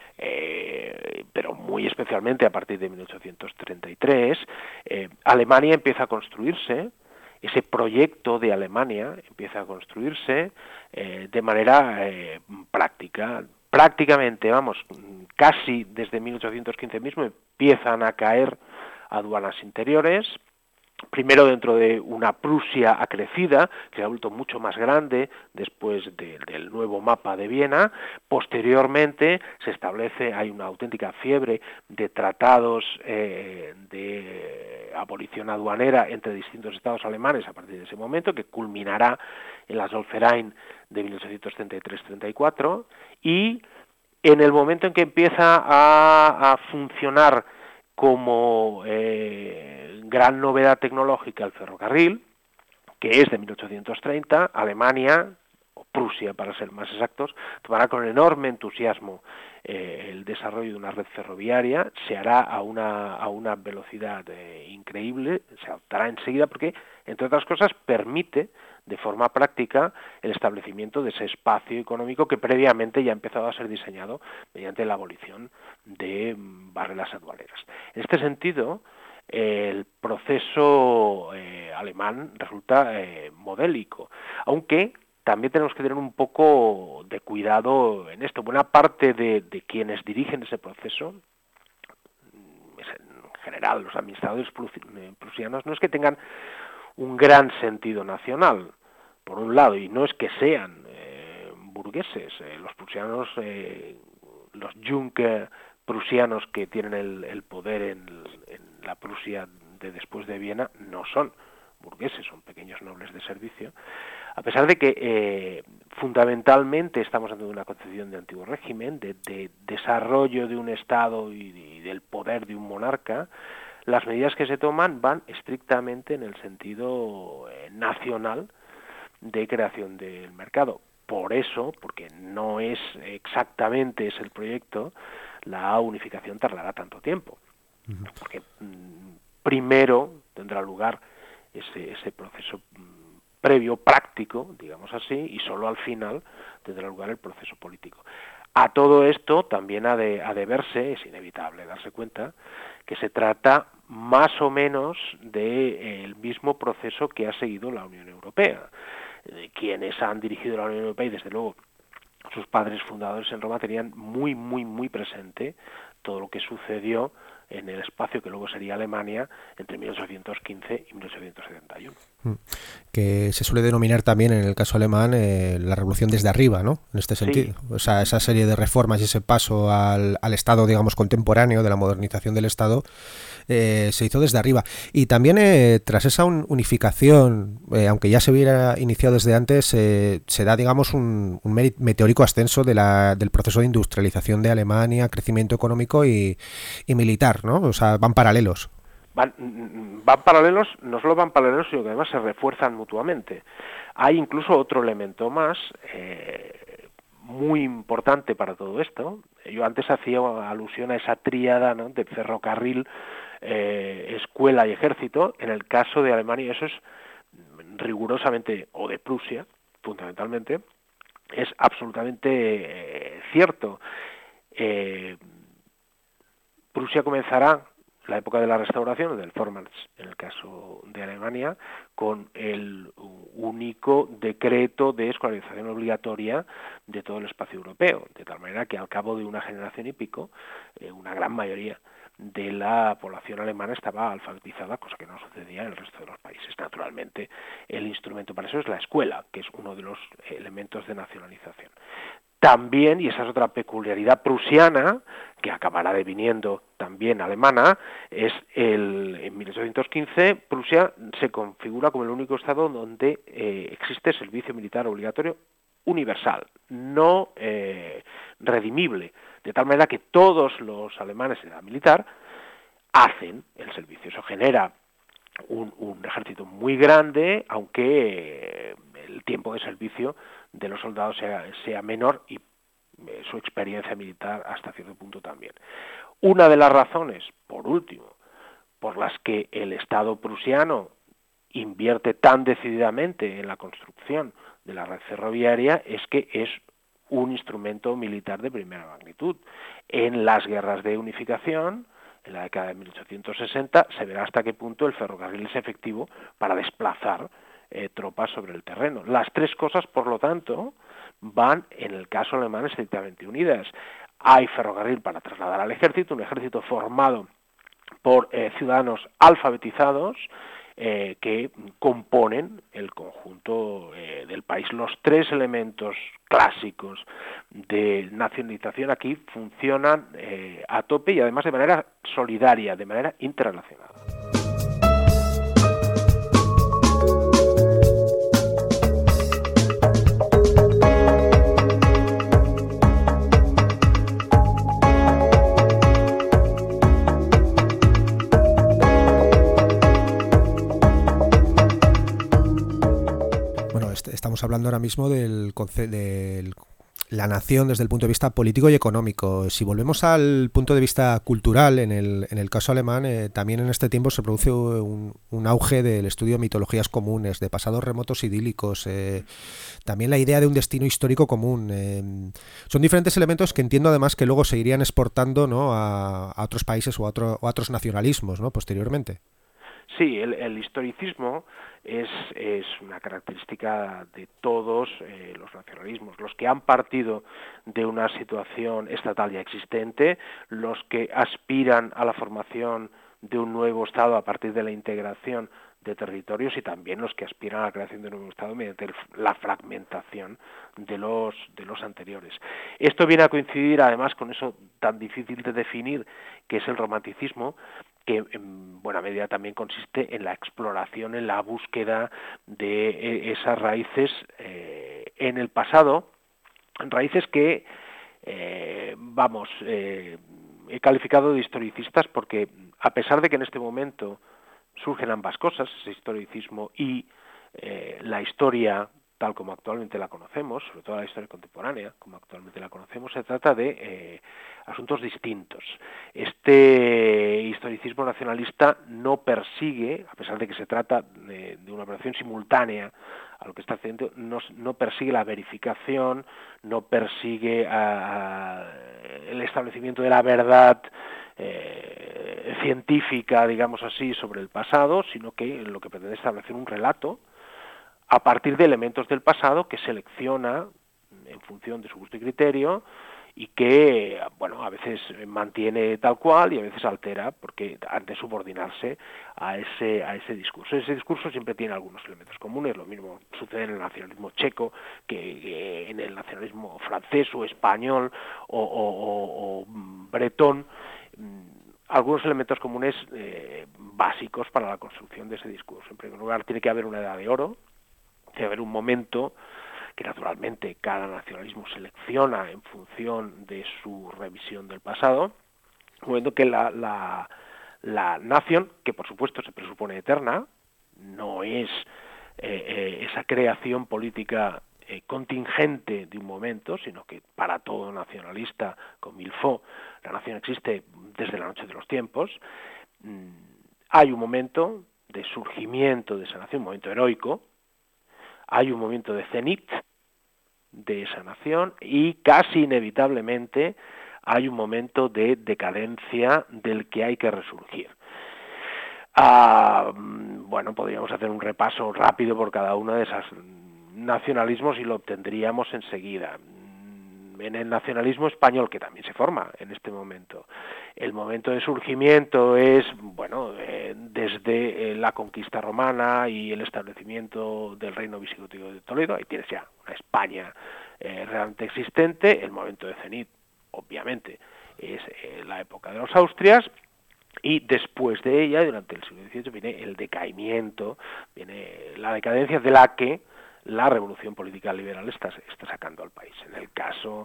eh, pero muy especialmente a partir de mil ochocientos treinta y tres, eh, Alemania empieza a construirse. Ese proyecto de Alemania empieza a construirse eh, de manera eh, práctica. Prácticamente, vamos, casi desde mil ochocientos quince mismo empiezan a caer aduanas interiores, primero dentro de una Prusia acrecida, que se ha vuelto mucho más grande después de, del nuevo mapa de Viena. Posteriormente se establece, hay una auténtica fiebre de tratados eh, de abolición aduanera entre distintos estados alemanes a partir de ese momento, que culminará en la Zollverein de mil ochocientos treinta y tres treinta y cuatro, y en el momento en que empieza a, a funcionar como eh, gran novedad tecnológica el ferrocarril, que es de mil ochocientos treinta, Alemania, o Prusia para ser más exactos, tomará con enorme entusiasmo eh, el desarrollo de una red ferroviaria, se hará a una, a una velocidad eh, increíble, se adoptará enseguida porque, entre otras cosas, permite de forma práctica el establecimiento de ese espacio económico que previamente ya ha empezado a ser diseñado mediante la abolición de barreras aduaneras. En este sentido, eh, el proceso eh, alemán resulta eh, modélico, aunque también tenemos que tener un poco de cuidado en esto. Buena parte de, de quienes dirigen ese proceso, en general los administradores prusianos, no es que tengan un gran sentido nacional, por un lado, y no es que sean eh, burgueses. Eh, los prusianos, eh, los Junker prusianos que tienen el, el poder en, en la Prusia de después de Viena no son burgueses, son pequeños nobles de servicio, a pesar de que eh, fundamentalmente estamos ante una concepción de antiguo régimen, de, de desarrollo de un Estado y, de, y del poder de un monarca. Las medidas que se toman van estrictamente en el sentido eh, nacional de creación del mercado. Por eso, porque no es exactamente ese el proyecto, la unificación tardará tanto tiempo. Uh-huh. Porque mmm, primero tendrá lugar ese, ese proceso mmm, previo, práctico, digamos así, y solo al final tendrá lugar el proceso político. A todo esto también ha de, ha de verse, es inevitable darse cuenta, que se trata más o menos del mismo proceso que ha seguido la Unión Europea. De quienes han dirigido la Unión Europea y desde luego sus padres fundadores en Roma tenían muy, muy, muy presente todo lo que sucedió en el espacio que luego sería Alemania entre mil ochocientos quince y mil ochocientos setenta y uno. Que se suele denominar también en el caso alemán eh, la revolución desde arriba, ¿no? En este sentido. Sí. O sea, esa serie de reformas y ese paso al, al Estado, digamos, contemporáneo, de la modernización del Estado, eh, se hizo desde arriba. Y también eh, tras esa un, unificación, eh, aunque ya se hubiera iniciado desde antes, eh, se da, digamos, un, un meteórico ascenso de la, del proceso de industrialización de Alemania, crecimiento económico y, y militar, ¿no? O sea, van paralelos. Van, van paralelos, no solo van paralelos, sino que además se refuerzan mutuamente. Hay incluso otro elemento más eh, muy importante para todo esto. Yo antes hacía alusión a esa tríada, ¿no?, de ferrocarril, eh, escuela y ejército. En el caso de Alemania eso es rigurosamente, o de Prusia, fundamentalmente, es absolutamente eh, cierto. Eh, Prusia comenzará la época de la Restauración, del Vormärz, en el caso de Alemania, con el único decreto de escolarización obligatoria de todo el espacio europeo, de tal manera que al cabo de una generación y pico, eh, una gran mayoría de la población alemana estaba alfabetizada, cosa que no sucedía en el resto de los países. Naturalmente, el instrumento para eso es la escuela, que es uno de los elementos de nacionalización. También, y esa es otra peculiaridad prusiana, que acabará deviniendo también alemana, es el en mil ochocientos quince Prusia se configura como el único estado donde eh, existe servicio militar obligatorio universal, no eh, redimible, de tal manera que todos los alemanes en edad militar hacen el servicio. Eso genera un, un ejército muy grande, aunque eh, el tiempo de servicio de los soldados sea, sea menor y eh, su experiencia militar hasta cierto punto también. Una de las razones, por último, por las que el Estado prusiano invierte tan decididamente en la construcción de la red ferroviaria es que es un instrumento militar de primera magnitud. En las guerras de unificación, en la década de mil ochocientos sesenta, se verá hasta qué punto el ferrocarril es efectivo para desplazar eh, tropas sobre el terreno. Las tres cosas, por lo tanto, van, en el caso alemán, estrictamente unidas. Hay ferrocarril para trasladar al ejército, un ejército formado por eh, ciudadanos alfabetizados eh, que componen el conjunto eh, del país. Los tres elementos clásicos de nacionalización aquí funcionan eh, a tope y además de manera solidaria, de manera interrelacionada. Estamos hablando ahora mismo del concepto de la nación desde el punto de vista político y económico. Si volvemos al punto de vista cultural, en el, en el caso alemán, eh, también en este tiempo se produce un, un auge del estudio de mitologías comunes, de pasados remotos idílicos, eh, también la idea de un destino histórico común. Eh, son diferentes elementos que entiendo además que luego se irían exportando, ¿no?, a, a otros países o a, otro, o a otros nacionalismos, ¿no?, posteriormente. Sí, el, el historicismo es, es una característica de todos eh, los nacionalismos, los que han partido de una situación estatal ya existente, los que aspiran a la formación de un nuevo Estado a partir de la integración de territorios y también los que aspiran a la creación de un nuevo Estado mediante el, la fragmentación de los, de los anteriores. Esto viene a coincidir además con eso tan difícil de definir que es el romanticismo, que en buena medida también consiste en la exploración, en la búsqueda de esas raíces eh, en el pasado, raíces que, eh, vamos, eh, he calificado de historicistas porque a pesar de que en este momento surgen ambas cosas, ese historicismo y eh, la historia tal como actualmente la conocemos, sobre todo la historia contemporánea, como actualmente la conocemos, se trata de eh, asuntos distintos. Este historicismo nacionalista no persigue, a pesar de que se trata de, de una operación simultánea a lo que está haciendo, no, no persigue la verificación, no persigue a, a el establecimiento de la verdad eh, científica, digamos así, sobre el pasado, sino que lo que pretende es establecer un relato a partir de elementos del pasado que selecciona en función de su gusto y criterio y que, bueno, a veces mantiene tal cual y a veces altera porque han de subordinarse a ese a ese discurso. Ese discurso siempre tiene algunos elementos comunes, lo mismo sucede en el nacionalismo checo que, que en el nacionalismo francés o español o, o, o, o bretón, algunos elementos comunes eh, básicos para la construcción de ese discurso. En primer lugar, tiene que haber una edad de oro, debe haber un momento que naturalmente cada nacionalismo selecciona en función de su revisión del pasado, un momento que la, la, la nación, que por supuesto se presupone eterna, no es eh, eh, esa creación política eh, contingente de un momento, sino que para todo nacionalista, con Milfo, la nación existe desde la noche de los tiempos. Mm, hay un momento de surgimiento de esa nación, un momento heroico, hay un momento de cenit de esa nación y casi inevitablemente hay un momento de decadencia del que hay que resurgir. Ah, bueno, podríamos hacer un repaso rápido por cada uno de esos nacionalismos y lo obtendríamos enseguida. En el nacionalismo español, que también se forma en este momento, el momento de surgimiento es, bueno, eh, desde eh, la conquista romana y el establecimiento del reino visigótico de Toledo, ahí tienes ya una España eh, realmente existente. El momento de cenit, obviamente, es eh, la época de los Austrias, y después de ella, durante el siglo dieciocho, viene el decaimiento, viene la decadencia de la que la revolución política liberal está, está sacando al país. En el caso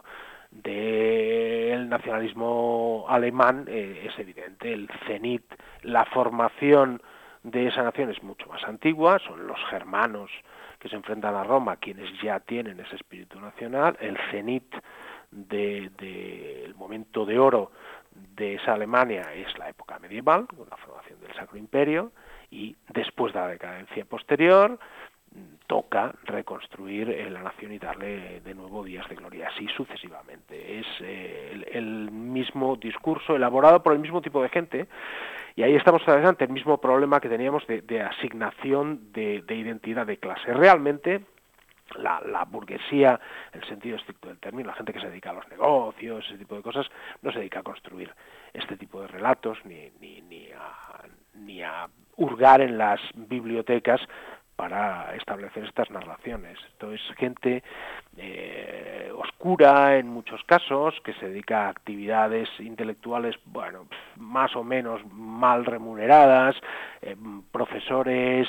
del nacionalismo alemán eh, es evidente, el cenit, la formación de esa nación es mucho más antigua, son los germanos que se enfrentan a Roma quienes ya tienen ese espíritu nacional. El cenit del de, de momento de oro de esa Alemania es la época medieval, con la formación del Sacro Imperio, y después de la decadencia posterior toca reconstruir eh, la nación y darle de nuevo días de gloria, así sucesivamente. Es eh, el, el mismo discurso elaborado por el mismo tipo de gente, y ahí estamos ante el mismo problema que teníamos de, de asignación de, de identidad de clase. Realmente la, la burguesía, en el sentido estricto del término, la gente que se dedica a los negocios, ese tipo de cosas, no se dedica a construir este tipo de relatos, ni, ni, ni, a, ni a hurgar en las bibliotecas para establecer estas narraciones. Esto es gente eh, oscura en muchos casos, que se dedica a actividades intelectuales, bueno, más o menos mal remuneradas, eh, profesores,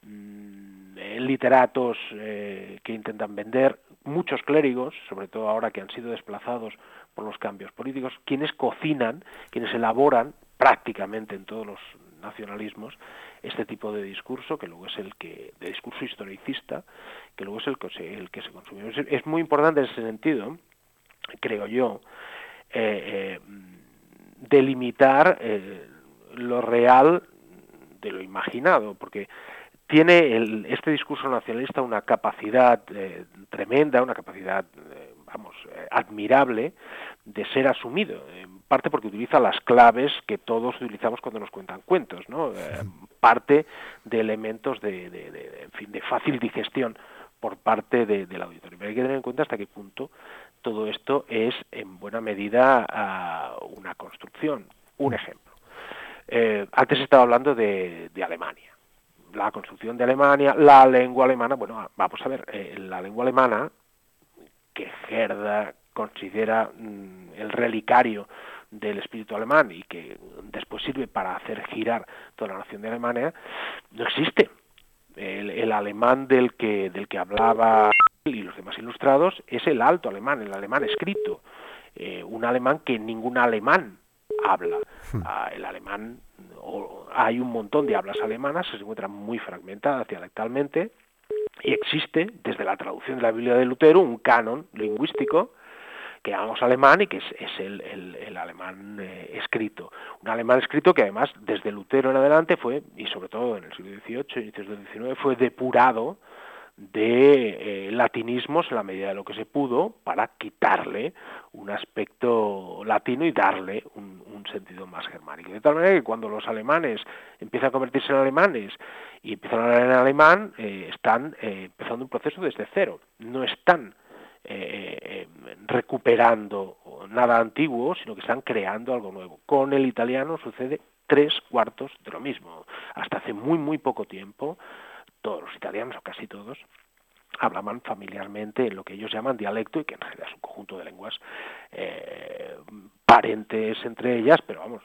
eh, literatos eh, que intentan vender, muchos clérigos, sobre todo ahora que han sido desplazados por los cambios políticos, quienes cocinan, quienes elaboran prácticamente en todos los nacionalismos este tipo de discurso, que luego es el que, de discurso historicista, que luego es el que se, el que se consume. Es, es muy importante en ese sentido, creo yo, eh, eh, delimitar eh, lo real de lo imaginado, porque tiene el, este discurso nacionalista una capacidad eh, tremenda, una capacidad, eh, vamos, eh, admirable de ser asumido, en parte porque utiliza las claves que todos utilizamos cuando nos cuentan cuentos, ¿no? Eh, parte de elementos de, de, de, en fin, de fácil digestión por parte de, del auditorio. Pero hay que tener en cuenta hasta qué punto todo esto es en buena medida uh, una construcción. Un ejemplo. Eh, antes estaba hablando de, de Alemania. la construcción de Alemania, la lengua alemana. Bueno, vamos a ver, eh, la lengua alemana, que Herder considera mm, el relicario del espíritu alemán y que después sirve para hacer girar toda la nación de Alemania, no existe. El, el alemán del que del que hablaba y los demás ilustrados es el alto alemán, el alemán escrito, eh, un alemán que ningún alemán habla. Ah, el alemán, o, hay un montón de hablas alemanas que se encuentran muy fragmentadas dialectalmente, y existe, desde la traducción de la Biblia de Lutero, un canon lingüístico que llamamos alemán y que es, es el, el, el alemán eh, escrito. Un alemán escrito que además desde Lutero en adelante fue, y sobre todo en el siglo dieciocho, inicios del diecinueve, fue depurado de eh, latinismos en la medida de lo que se pudo para quitarle un aspecto latino y darle un, un sentido más germánico. De tal manera que cuando los alemanes empiezan a convertirse en alemanes y empiezan a hablar en alemán, eh, están eh, empezando un proceso desde cero. No están eh, eh, recuperando nada antiguo, sino que están creando algo nuevo. Con el italiano sucede tres cuartos de lo mismo. Hasta hace muy, muy poco tiempo, todos los italianos, o casi todos, hablaban familiarmente en lo que ellos llaman dialecto, y que en realidad es un conjunto de lenguas eh, parentes entre ellas, pero vamos,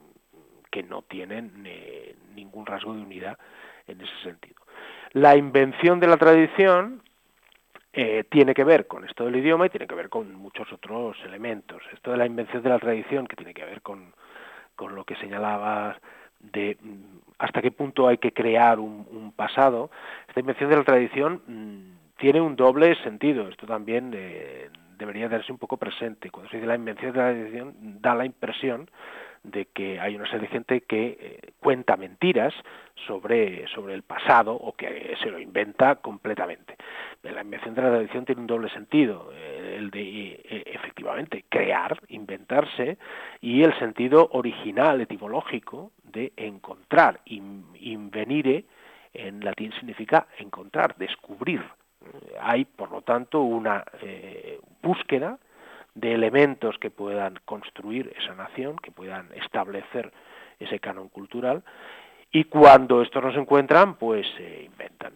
que no tienen eh, ningún rasgo de unidad en ese sentido. La invención de la tradición eh, tiene que ver con esto del idioma y tiene que ver con muchos otros elementos. Esto de la invención de la tradición, que tiene que ver con, con lo que señalabas de hasta qué punto hay que crear un, un pasado. Esta invención de la tradición mmm, tiene un doble sentido. Esto también eh, debería darse un poco presente. Cuando se dice la invención de la tradición, da la impresión de que hay una serie de gente que eh, cuenta mentiras sobre, sobre el pasado, o que se lo inventa completamente. La invención de la tradición tiene un doble sentido, eh, el de eh, efectivamente crear, inventarse, y el sentido original, etimológico, de encontrar. Invenire en latín significa encontrar, descubrir. Hay, por lo tanto, una eh, búsqueda de elementos que puedan construir esa nación, que puedan establecer ese canon cultural, y cuando estos no se encuentran, pues se eh, inventan.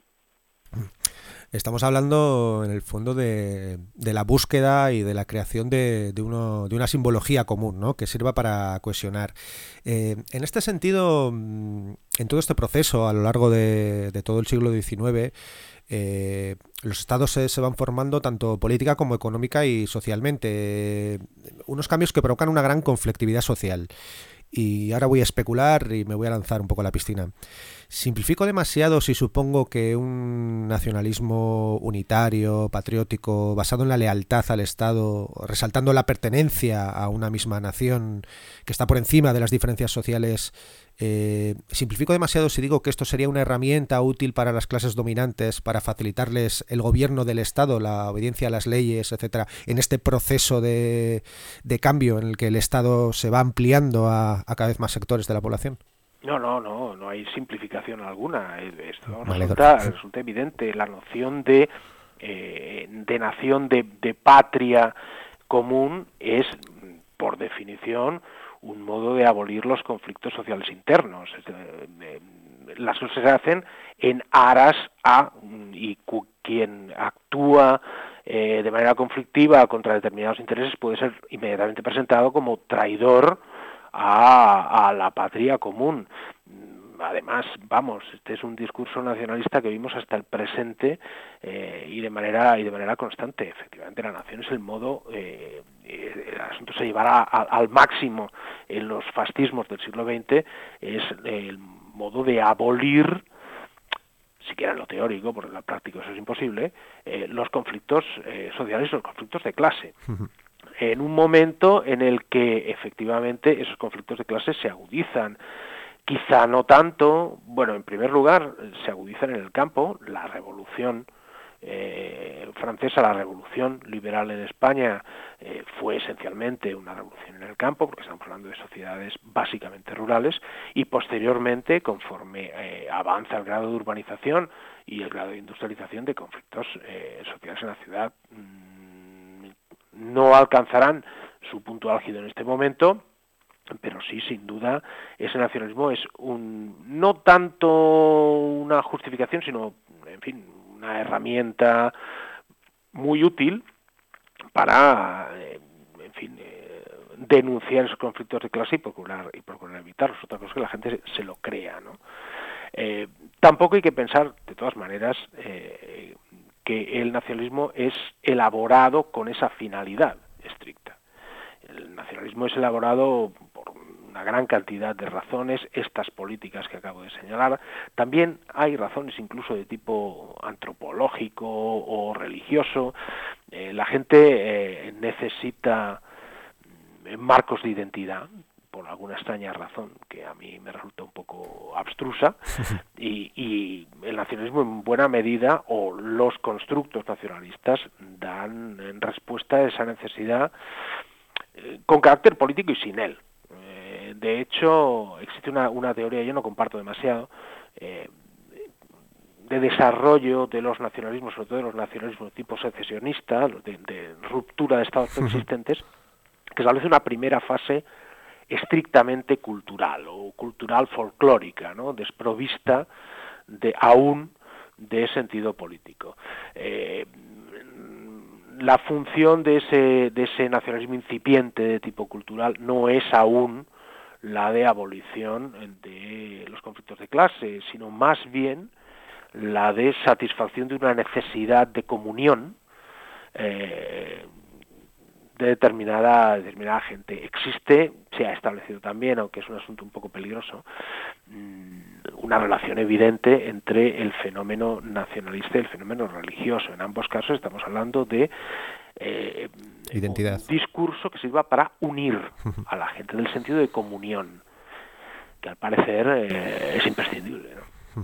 Estamos hablando, en el fondo, de, de la búsqueda y de la creación de, de, uno, de una simbología común, ¿no?, que sirva para cohesionar. Eh, en este sentido, en todo este proceso, a lo largo de, de todo el siglo diecinueve, eh, los estados se, se van formando tanto política como económica y socialmente. Eh, unos cambios que provocan una gran conflictividad social. Y ahora voy a especular y me voy a lanzar un poco a la piscina. ¿Simplifico demasiado si supongo que un nacionalismo unitario, patriótico, basado en la lealtad al Estado, resaltando la pertenencia a una misma nación que está por encima de las diferencias sociales, eh, simplifico demasiado si digo que esto sería una herramienta útil para las clases dominantes para facilitarles el gobierno del Estado, la obediencia a las leyes, etcétera, en este proceso de, de cambio en el que el Estado se va ampliando a, a cada vez más sectores de la población? No, no, no, no hay simplificación alguna. Esto resulta, resulta evidente. La noción de, eh, de nación, de, de patria común es, por definición, un modo de abolir los conflictos sociales internos. Las cosas se hacen en aras a, y cu, quien actúa eh, de manera conflictiva contra determinados intereses puede ser inmediatamente presentado como traidor A, a la patria común. Además, vamos, este es un discurso nacionalista que vimos hasta el presente eh, y de manera y de manera constante. Efectivamente, la nación es el modo, eh, el asunto se llevará a, al máximo en los fascismos del siglo veinte, es el modo de abolir, siquiera en lo teórico, porque en lo práctico eso es imposible, eh, los conflictos eh, sociales y los conflictos de clase. En un momento en el que efectivamente esos conflictos de clase se agudizan, quizá no tanto, bueno, en primer lugar se agudizan en el campo. La revolución eh, francesa, la revolución liberal en España eh, fue esencialmente una revolución en el campo, porque estamos hablando de sociedades básicamente rurales, y posteriormente, conforme eh, avanza el grado de urbanización y el grado de industrialización, de conflictos eh, sociales en la ciudad mmm, no alcanzarán su punto álgido en este momento, pero sí, sin duda, ese nacionalismo es un no tanto una justificación, sino, en fin, una herramienta muy útil para, eh, en fin, eh, denunciar esos conflictos de clase y procurar y procurar evitarlos. Otra cosa es que la gente se, se lo crea, ¿no? Eh, tampoco hay que pensar, de todas maneras, eh, que el nacionalismo es elaborado con esa finalidad estricta. El nacionalismo es elaborado por una gran cantidad de razones, estas políticas que acabo de señalar. También hay razones incluso de tipo antropológico o religioso. Eh, la gente eh, necesita marcos de identidad, por alguna extraña razón que a mí me resulta un poco abstrusa, y, y el nacionalismo en buena medida, o los constructos nacionalistas, dan en respuesta a esa necesidad eh, con carácter político y sin él. Eh, de hecho, existe una, una teoría, yo no comparto demasiado, eh, de desarrollo de los nacionalismos, sobre todo de los nacionalismos de tipo secesionista, de, de ruptura de estados preexistentes, que establece una primera fase estrictamente cultural o cultural folclórica, ¿no?, desprovista de aún de sentido político. Eh, la función de ese, de ese nacionalismo incipiente de tipo cultural no es aún la de abolición de los conflictos de clase, sino más bien la de satisfacción de una necesidad de comunión eh, de determinada, determinada gente. Existe, se ha establecido también, aunque es un asunto un poco peligroso, una relación evidente entre el fenómeno nacionalista y el fenómeno religioso. En ambos casos estamos hablando de eh, identidad, un discurso que sirva para unir a la gente, en el sentido de comunión, que al parecer eh, es imprescindible, ¿no?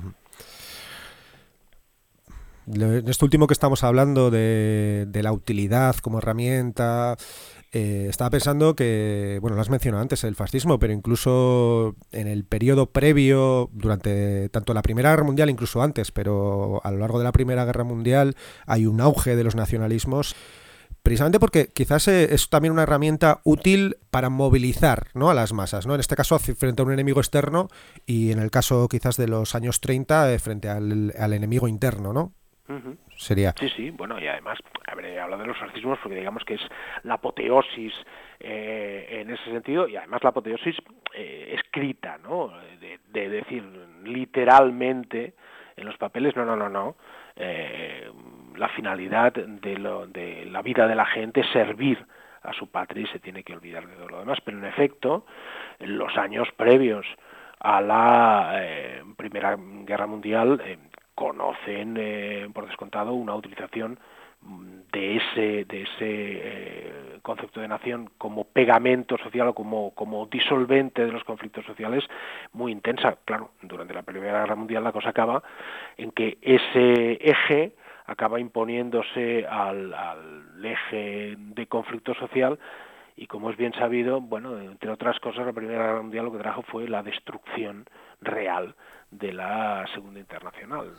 En esto último que estamos hablando de, de la utilidad como herramienta, eh, estaba pensando que, bueno, lo has mencionado antes, el fascismo, pero incluso en el periodo previo, durante tanto la Primera Guerra Mundial, incluso antes, pero a lo largo de la Primera Guerra Mundial hay un auge de los nacionalismos, precisamente porque quizás es también una herramienta útil para movilizar, ¿no?, a las masas, ¿no? En este caso frente a un enemigo externo y en el caso quizás de los años treinta eh, frente al, al enemigo interno, ¿no? Uh-huh. Sería. Sí, sí, bueno, y además, a ver, he hablado de los fascismos porque digamos que es la apoteosis eh, en ese sentido, y además la apoteosis eh, escrita, ¿no? De, de decir literalmente en los papeles, no, no, no, no, eh, la finalidad de, lo, de la vida de la gente es servir a su patria y se tiene que olvidar de todo lo demás, pero en efecto, en los años previos a la eh, Primera Guerra Mundial, eh, conocen, eh, por descontado, una utilización de ese de ese eh, concepto de nación como pegamento social o como, como disolvente de los conflictos sociales muy intensa. Claro, durante la Primera Guerra Mundial la cosa acaba en que ese eje acaba imponiéndose al, al eje de conflicto social, y como es bien sabido, bueno, entre otras cosas, la Primera Guerra Mundial lo que trajo fue la destrucción real de la Segunda Internacional,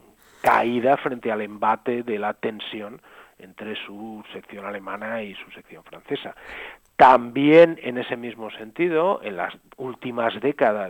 caída frente al embate de la tensión entre su sección alemana y su sección francesa. También en ese mismo sentido, en las últimas décadas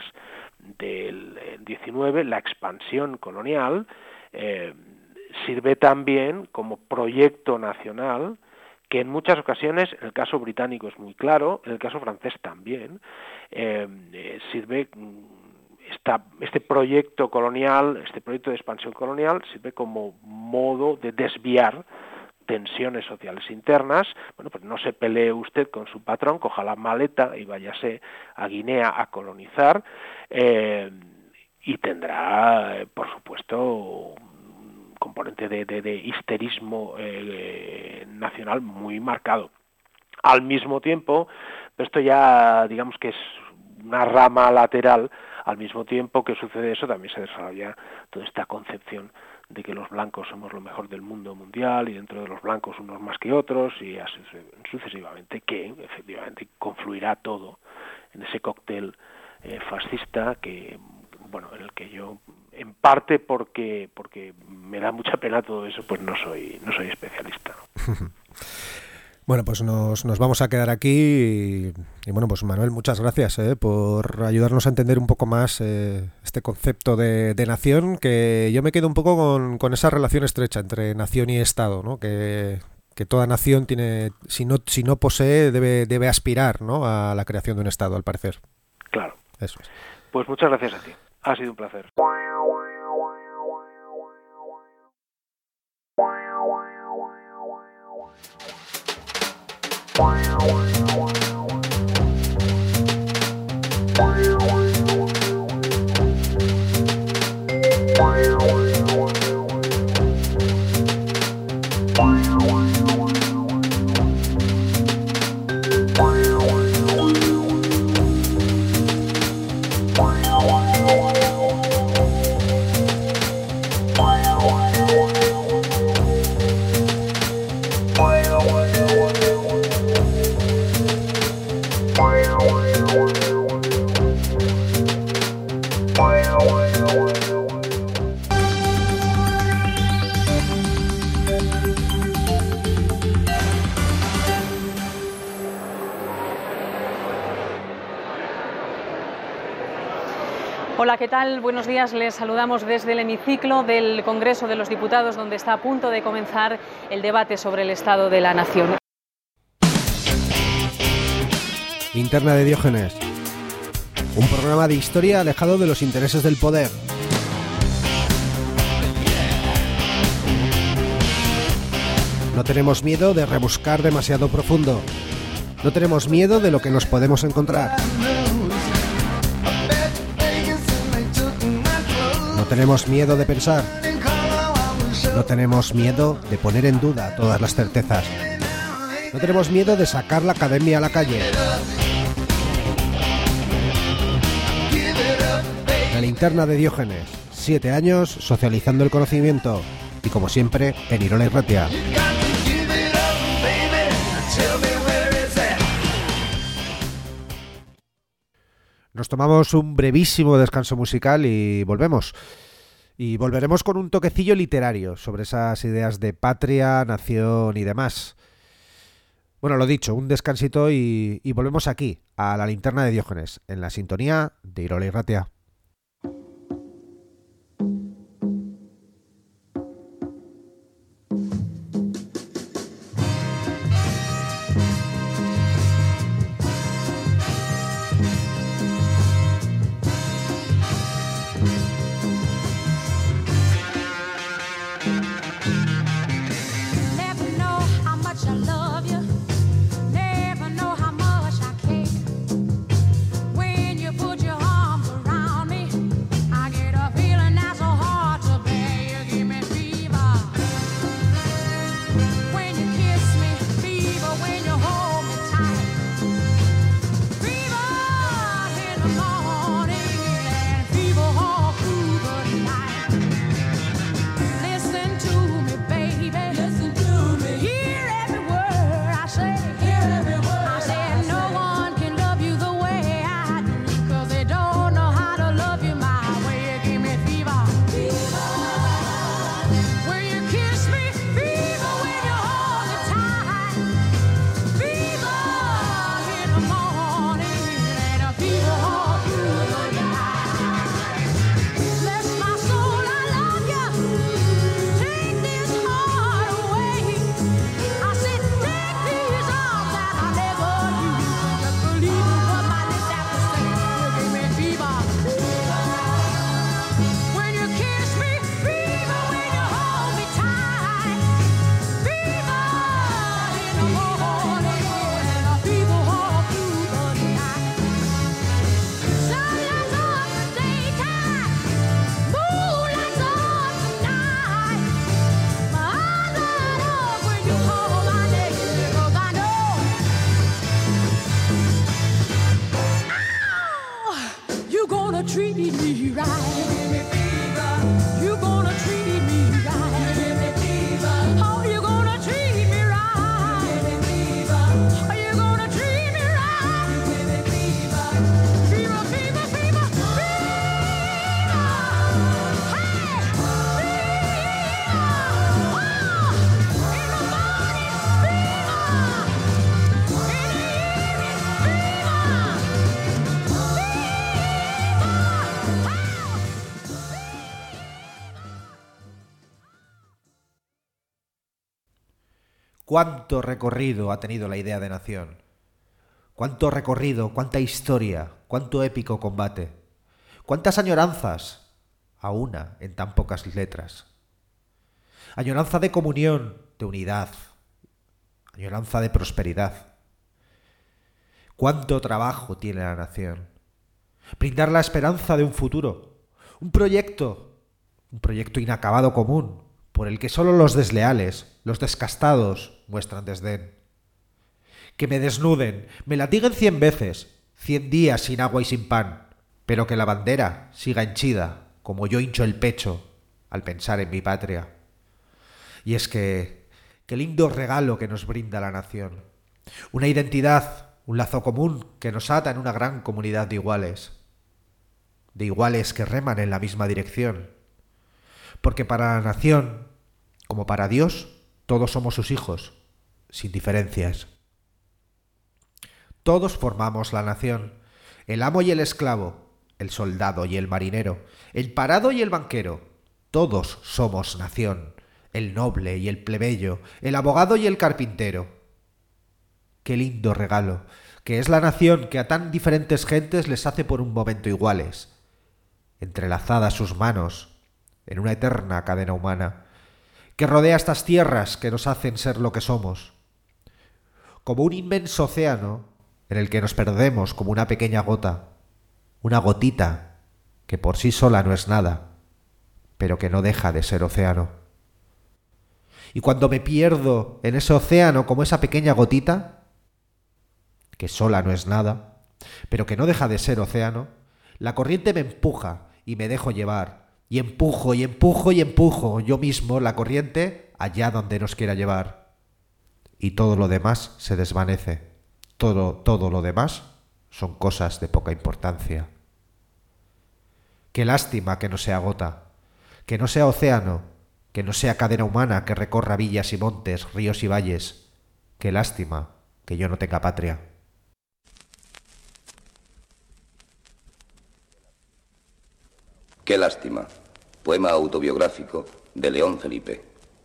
del diecinueve, la expansión colonial eh, sirve también como proyecto nacional que en muchas ocasiones, en el caso británico es muy claro, en el caso francés también, eh, eh, sirve esta, este proyecto colonial, este proyecto de expansión colonial sirve como modo de desviar tensiones sociales internas. Bueno, pues no se pelee usted con su patrón, coja la maleta y váyase a Guinea a colonizar, eh, y tendrá, eh, por supuesto, componente de, de, de histerismo eh, nacional muy marcado. Al mismo tiempo, esto ya digamos que es una rama lateral, al mismo tiempo que sucede eso también se desarrolla toda esta concepción de que los blancos somos lo mejor del mundo mundial y dentro de los blancos unos más que otros, y así sucesivamente, que efectivamente confluirá todo en ese cóctel eh, fascista que, bueno, en el que yo, en parte porque porque me da mucha pena todo eso, pues no soy no soy especialista. Bueno, pues nos, nos vamos a quedar aquí y, y bueno, pues Manuel, muchas gracias eh, por ayudarnos a entender un poco más eh, este concepto de, de nación, que yo me quedo un poco con, con esa relación estrecha entre nación y Estado, ¿no? Que, que toda nación tiene, si no, si no posee, debe, debe aspirar, ¿no? A la creación de un Estado, al parecer. Claro. Eso es. Pues muchas gracias a ti. Ha sido un placer. Hola, ¿qué tal? Buenos días. Les saludamos desde el hemiciclo del Congreso de los Diputados, donde está a punto de comenzar el debate sobre el Estado de la Nación. Linterna de Diógenes. Un programa de historia alejado de los intereses del poder. No tenemos miedo de rebuscar demasiado profundo. No tenemos miedo de lo que nos podemos encontrar. No tenemos miedo de pensar. No tenemos miedo de poner en duda todas las certezas. No tenemos miedo de sacar la academia a la calle. La Linterna de Diógenes. Siete años socializando el conocimiento. Y como siempre, en Irola y Ratia. Nos tomamos un brevísimo descanso musical y volvemos. Y volveremos con un toquecillo literario sobre esas ideas de patria, nación y demás. Bueno, lo dicho, un descansito y, y volvemos aquí, a la Linterna de Diógenes, en la sintonía de Irola y Ratia. ¿Cuánto recorrido ha tenido la idea de nación? ¿Cuánto recorrido, cuánta historia, cuánto épico combate? ¿Cuántas añoranzas a una en tan pocas letras? Añoranza de comunión, de unidad, añoranza de prosperidad. ¿Cuánto trabajo tiene la nación? Brindar la esperanza de un futuro, un proyecto, un proyecto inacabado común, por el que solo los desleales, los descastados, muestran desdén. Que me desnuden, me latiguen cien veces, cien días sin agua y sin pan, pero que la bandera siga henchida, como yo hincho el pecho al pensar en mi patria. Y es que, qué lindo regalo que nos brinda la nación. Una identidad, un lazo común que nos ata en una gran comunidad de iguales. De iguales que reman en la misma dirección. Porque para la nación, como para Dios, todos somos sus hijos, sin diferencias. Todos formamos la nación, el amo y el esclavo, el soldado y el marinero, el parado y el banquero. Todos somos nación, el noble y el plebeyo, el abogado y el carpintero. Qué lindo regalo, que es la nación que a tan diferentes gentes les hace por un momento iguales, entrelazadas sus manos en una eterna cadena humana, que rodea estas tierras que nos hacen ser lo que somos, como un inmenso océano en el que nos perdemos como una pequeña gota, una gotita que por sí sola no es nada, pero que no deja de ser océano. Y cuando me pierdo en ese océano como esa pequeña gotita, que sola no es nada, pero que no deja de ser océano, la corriente me empuja y me dejo llevar, y empujo y empujo y empujo yo mismo la corriente allá donde nos quiera llevar. Y todo lo demás se desvanece. Todo, todo lo demás son cosas de poca importancia. Qué lástima que no sea gota, que no sea océano, que no sea cadena humana que recorra villas y montes, ríos y valles. Qué lástima que yo no tenga patria. Qué lástima. Poema autobiográfico de León Felipe.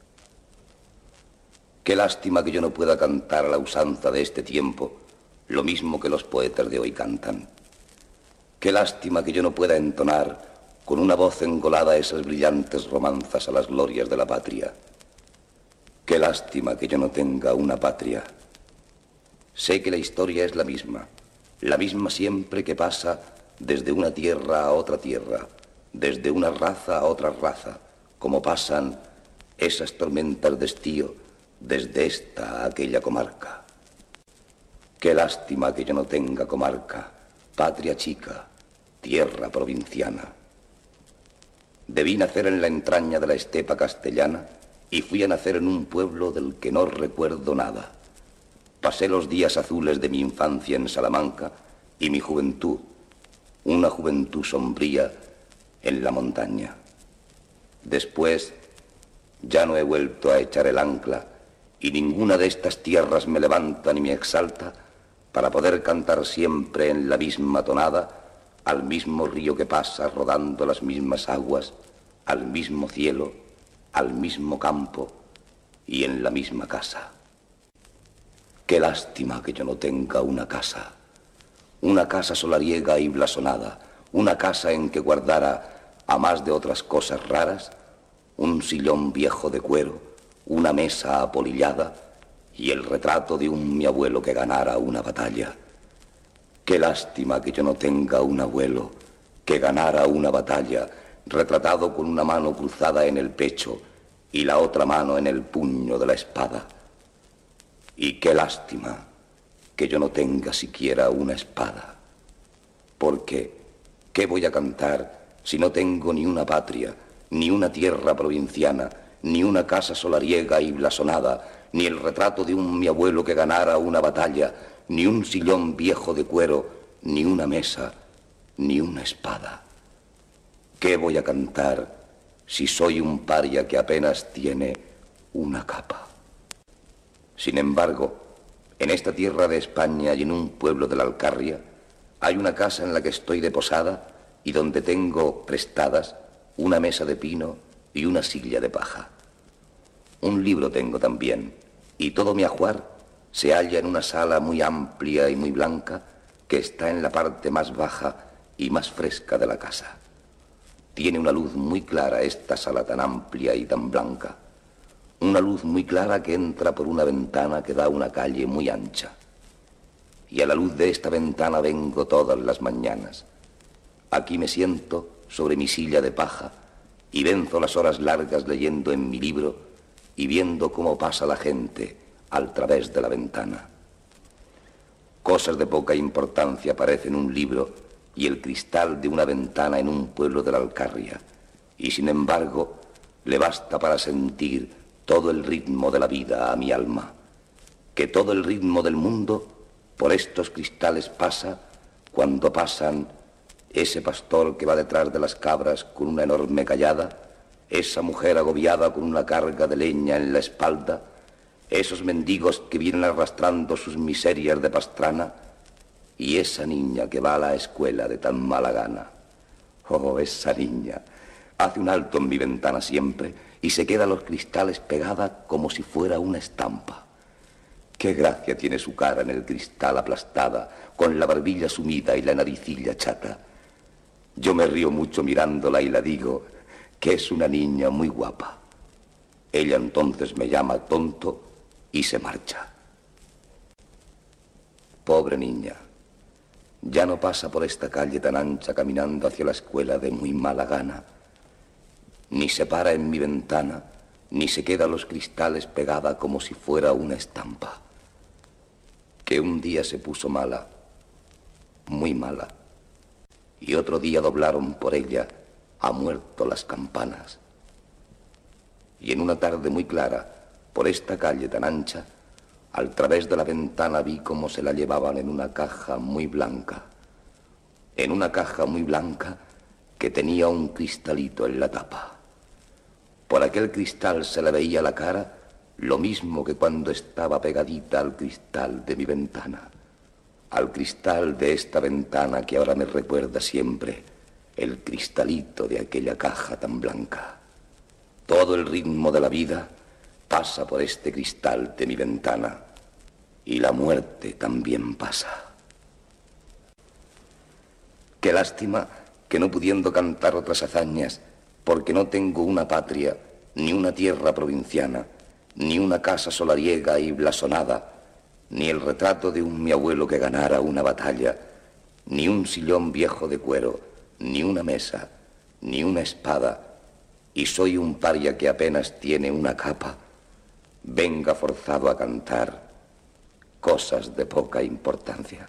Qué lástima que yo no pueda cantar a la usanza de este tiempo lo mismo que los poetas de hoy cantan. Qué lástima que yo no pueda entonar con una voz engolada esas brillantes romanzas a las glorias de la patria. Qué lástima que yo no tenga una patria. Sé que la historia es la misma, la misma siempre que pasa desde una tierra a otra tierra, desde una raza a otra raza, como pasan esas tormentas de estío desde esta a aquella comarca. Qué lástima que yo no tenga comarca, patria chica, tierra provinciana. Debí nacer en la entraña de la estepa castellana y fui a nacer en un pueblo del que no recuerdo nada. Pasé los días azules de mi infancia en Salamanca y mi juventud, una juventud sombría, en la montaña. Después ya no he vuelto a echar el ancla y ninguna de estas tierras me levanta ni me exalta para poder cantar siempre en la misma tonada al mismo río que pasa rodando las mismas aguas, al mismo cielo, al mismo campo y en la misma casa. Qué lástima que yo no tenga una casa, una casa solariega y blasonada, una casa en que guardara, a más de otras cosas raras, un sillón viejo de cuero, una mesa apolillada y el retrato de un mi abuelo que ganara una batalla. Qué lástima que yo no tenga un abuelo que ganara una batalla, retratado con una mano cruzada en el pecho y la otra mano en el puño de la espada. Y qué lástima que yo no tenga siquiera una espada, porque ¿qué voy a cantar si no tengo ni una patria, ni una tierra provinciana, ni una casa solariega y blasonada, ni el retrato de un mi abuelo que ganara una batalla, ni un sillón viejo de cuero, ni una mesa, ni una espada? ¿Qué voy a cantar si soy un paria que apenas tiene una capa? Sin embargo, en esta tierra de España y en un pueblo de la Alcarria, hay una casa en la que estoy de posada y donde tengo prestadas una mesa de pino y una silla de paja. Un libro tengo también, y todo mi ajuar se halla en una sala muy amplia y muy blanca que está en la parte más baja y más fresca de la casa. Tiene una luz muy clara esta sala tan amplia y tan blanca, una luz muy clara que entra por una ventana que da a una calle muy ancha. Y a la luz de esta ventana vengo todas las mañanas. Aquí me siento sobre mi silla de paja y venzo las horas largas leyendo en mi libro y viendo cómo pasa la gente al través de la ventana. Cosas de poca importancia parecen un libro y el cristal de una ventana en un pueblo de la Alcarria, y sin embargo le basta para sentir todo el ritmo de la vida a mi alma, que todo el ritmo del mundo por estos cristales pasa cuando pasan ese pastor que va detrás de las cabras con una enorme callada, esa mujer agobiada con una carga de leña en la espalda, esos mendigos que vienen arrastrando sus miserias de pastrana, y esa niña que va a la escuela de tan mala gana. Oh, esa niña hace un alto en mi ventana siempre y se queda a los cristales pegada como si fuera una estampa. Qué gracia tiene su cara en el cristal aplastada, con la barbilla sumida y la naricilla chata. Yo me río mucho mirándola y la digo que es una niña muy guapa. Ella entonces me llama tonto y se marcha. Pobre niña, ya no pasa por esta calle tan ancha caminando hacia la escuela de muy mala gana, ni se para en mi ventana, ni se queda a los cristales pegada como si fuera una estampa. Que un día se puso mala, muy mala, y otro día doblaron por ella a muerto las campanas. Y en una tarde muy clara, por esta calle tan ancha, al través de la ventana vi cómo se la llevaban en una caja muy blanca, en una caja muy blanca que tenía un cristalito en la tapa. Por aquel cristal se le veía la cara, lo mismo que cuando estaba pegadita al cristal de mi ventana, al cristal de esta ventana que ahora me recuerda siempre el cristalito de aquella caja tan blanca. Todo el ritmo de la vida pasa por este cristal de mi ventana, y la muerte también pasa. Qué lástima que no pudiendo cantar otras hazañas, porque no tengo una patria, ni una tierra provinciana, ni una casa solariega y blasonada, ni el retrato de un mi abuelo que ganara una batalla, ni un sillón viejo de cuero, ni una mesa, ni una espada, y soy un paria que apenas tiene una capa, venga forzado a cantar cosas de poca importancia.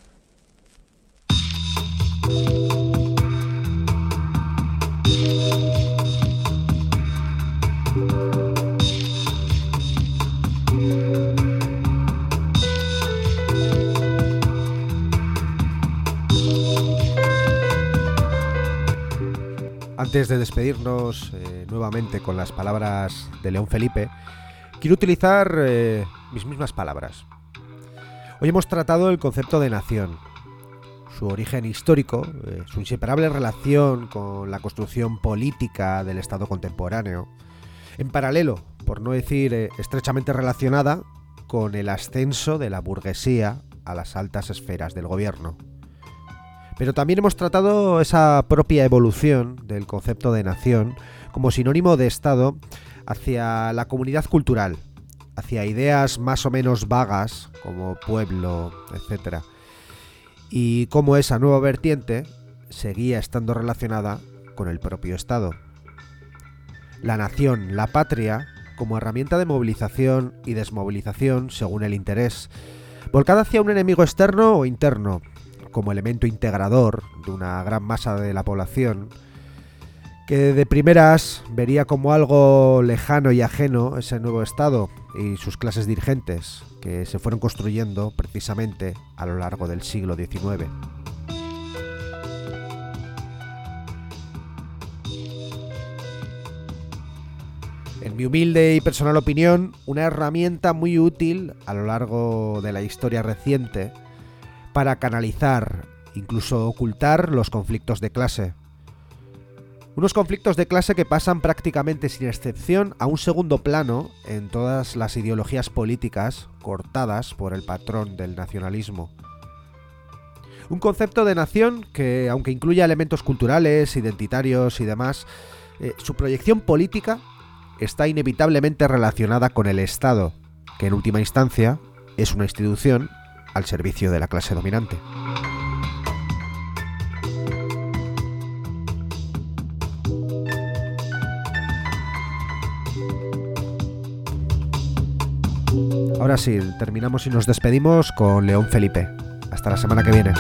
Antes de despedirnos eh, nuevamente con las palabras de León Felipe, quiero utilizar eh, mis mismas palabras. Hoy hemos tratado el concepto de nación, su origen histórico, eh, su inseparable relación con la construcción política del Estado contemporáneo, en paralelo, por no decir eh, estrechamente relacionada, con el ascenso de la burguesía a las altas esferas del gobierno. Pero también hemos tratado esa propia evolución del concepto de nación como sinónimo de Estado hacia la comunidad cultural, hacia ideas más o menos vagas como pueblo, etcétera. Y cómo esa nueva vertiente seguía estando relacionada con el propio Estado. La nación, la patria, como herramienta de movilización y desmovilización según el interés, volcada hacia un enemigo externo o interno, como elemento integrador de una gran masa de la población, que de primeras vería como algo lejano y ajeno ese nuevo Estado y sus clases dirigentes, que se fueron construyendo precisamente a lo largo del siglo diecinueve. En mi humilde y personal opinión, una herramienta muy útil a lo largo de la historia reciente para canalizar, incluso ocultar los conflictos de clase. Unos conflictos de clase que pasan prácticamente sin excepción a un segundo plano en todas las ideologías políticas cortadas por el patrón del nacionalismo. Un concepto de nación que, aunque incluya elementos culturales, identitarios y demás, eh, su proyección política está inevitablemente relacionada con el Estado, que en última instancia es una institución al servicio de la clase dominante. Ahora sí, terminamos y nos despedimos con León Felipe. Hasta la semana que viene.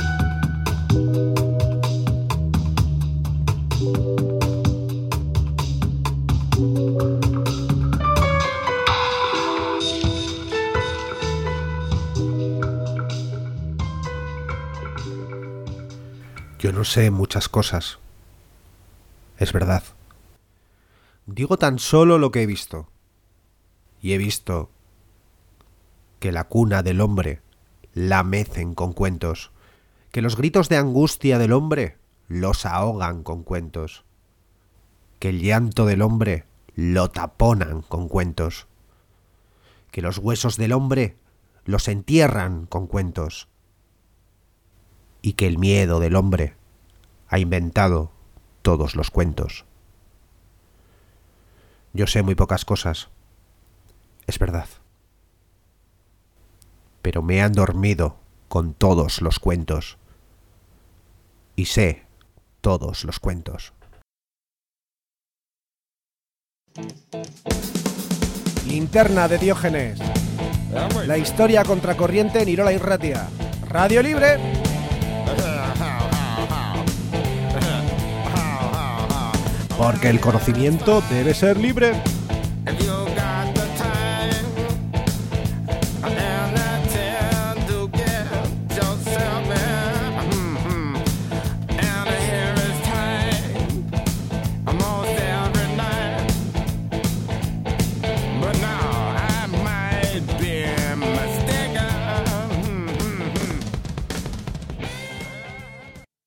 Yo no sé muchas cosas. Es verdad. Digo tan solo lo que he visto. Y he visto que la cuna del hombre la mecen con cuentos, que los gritos de angustia del hombre los ahogan con cuentos, que el llanto del hombre lo taponan con cuentos, que los huesos del hombre los entierran con cuentos, y que el miedo del hombre ha inventado todos los cuentos. Yo sé muy pocas cosas, es verdad, pero me han dormido con todos los cuentos, y sé todos los cuentos. Linterna de Diógenes. La historia contracorriente en Irola Irratia. Radio Libre. Porque el conocimiento debe ser libre.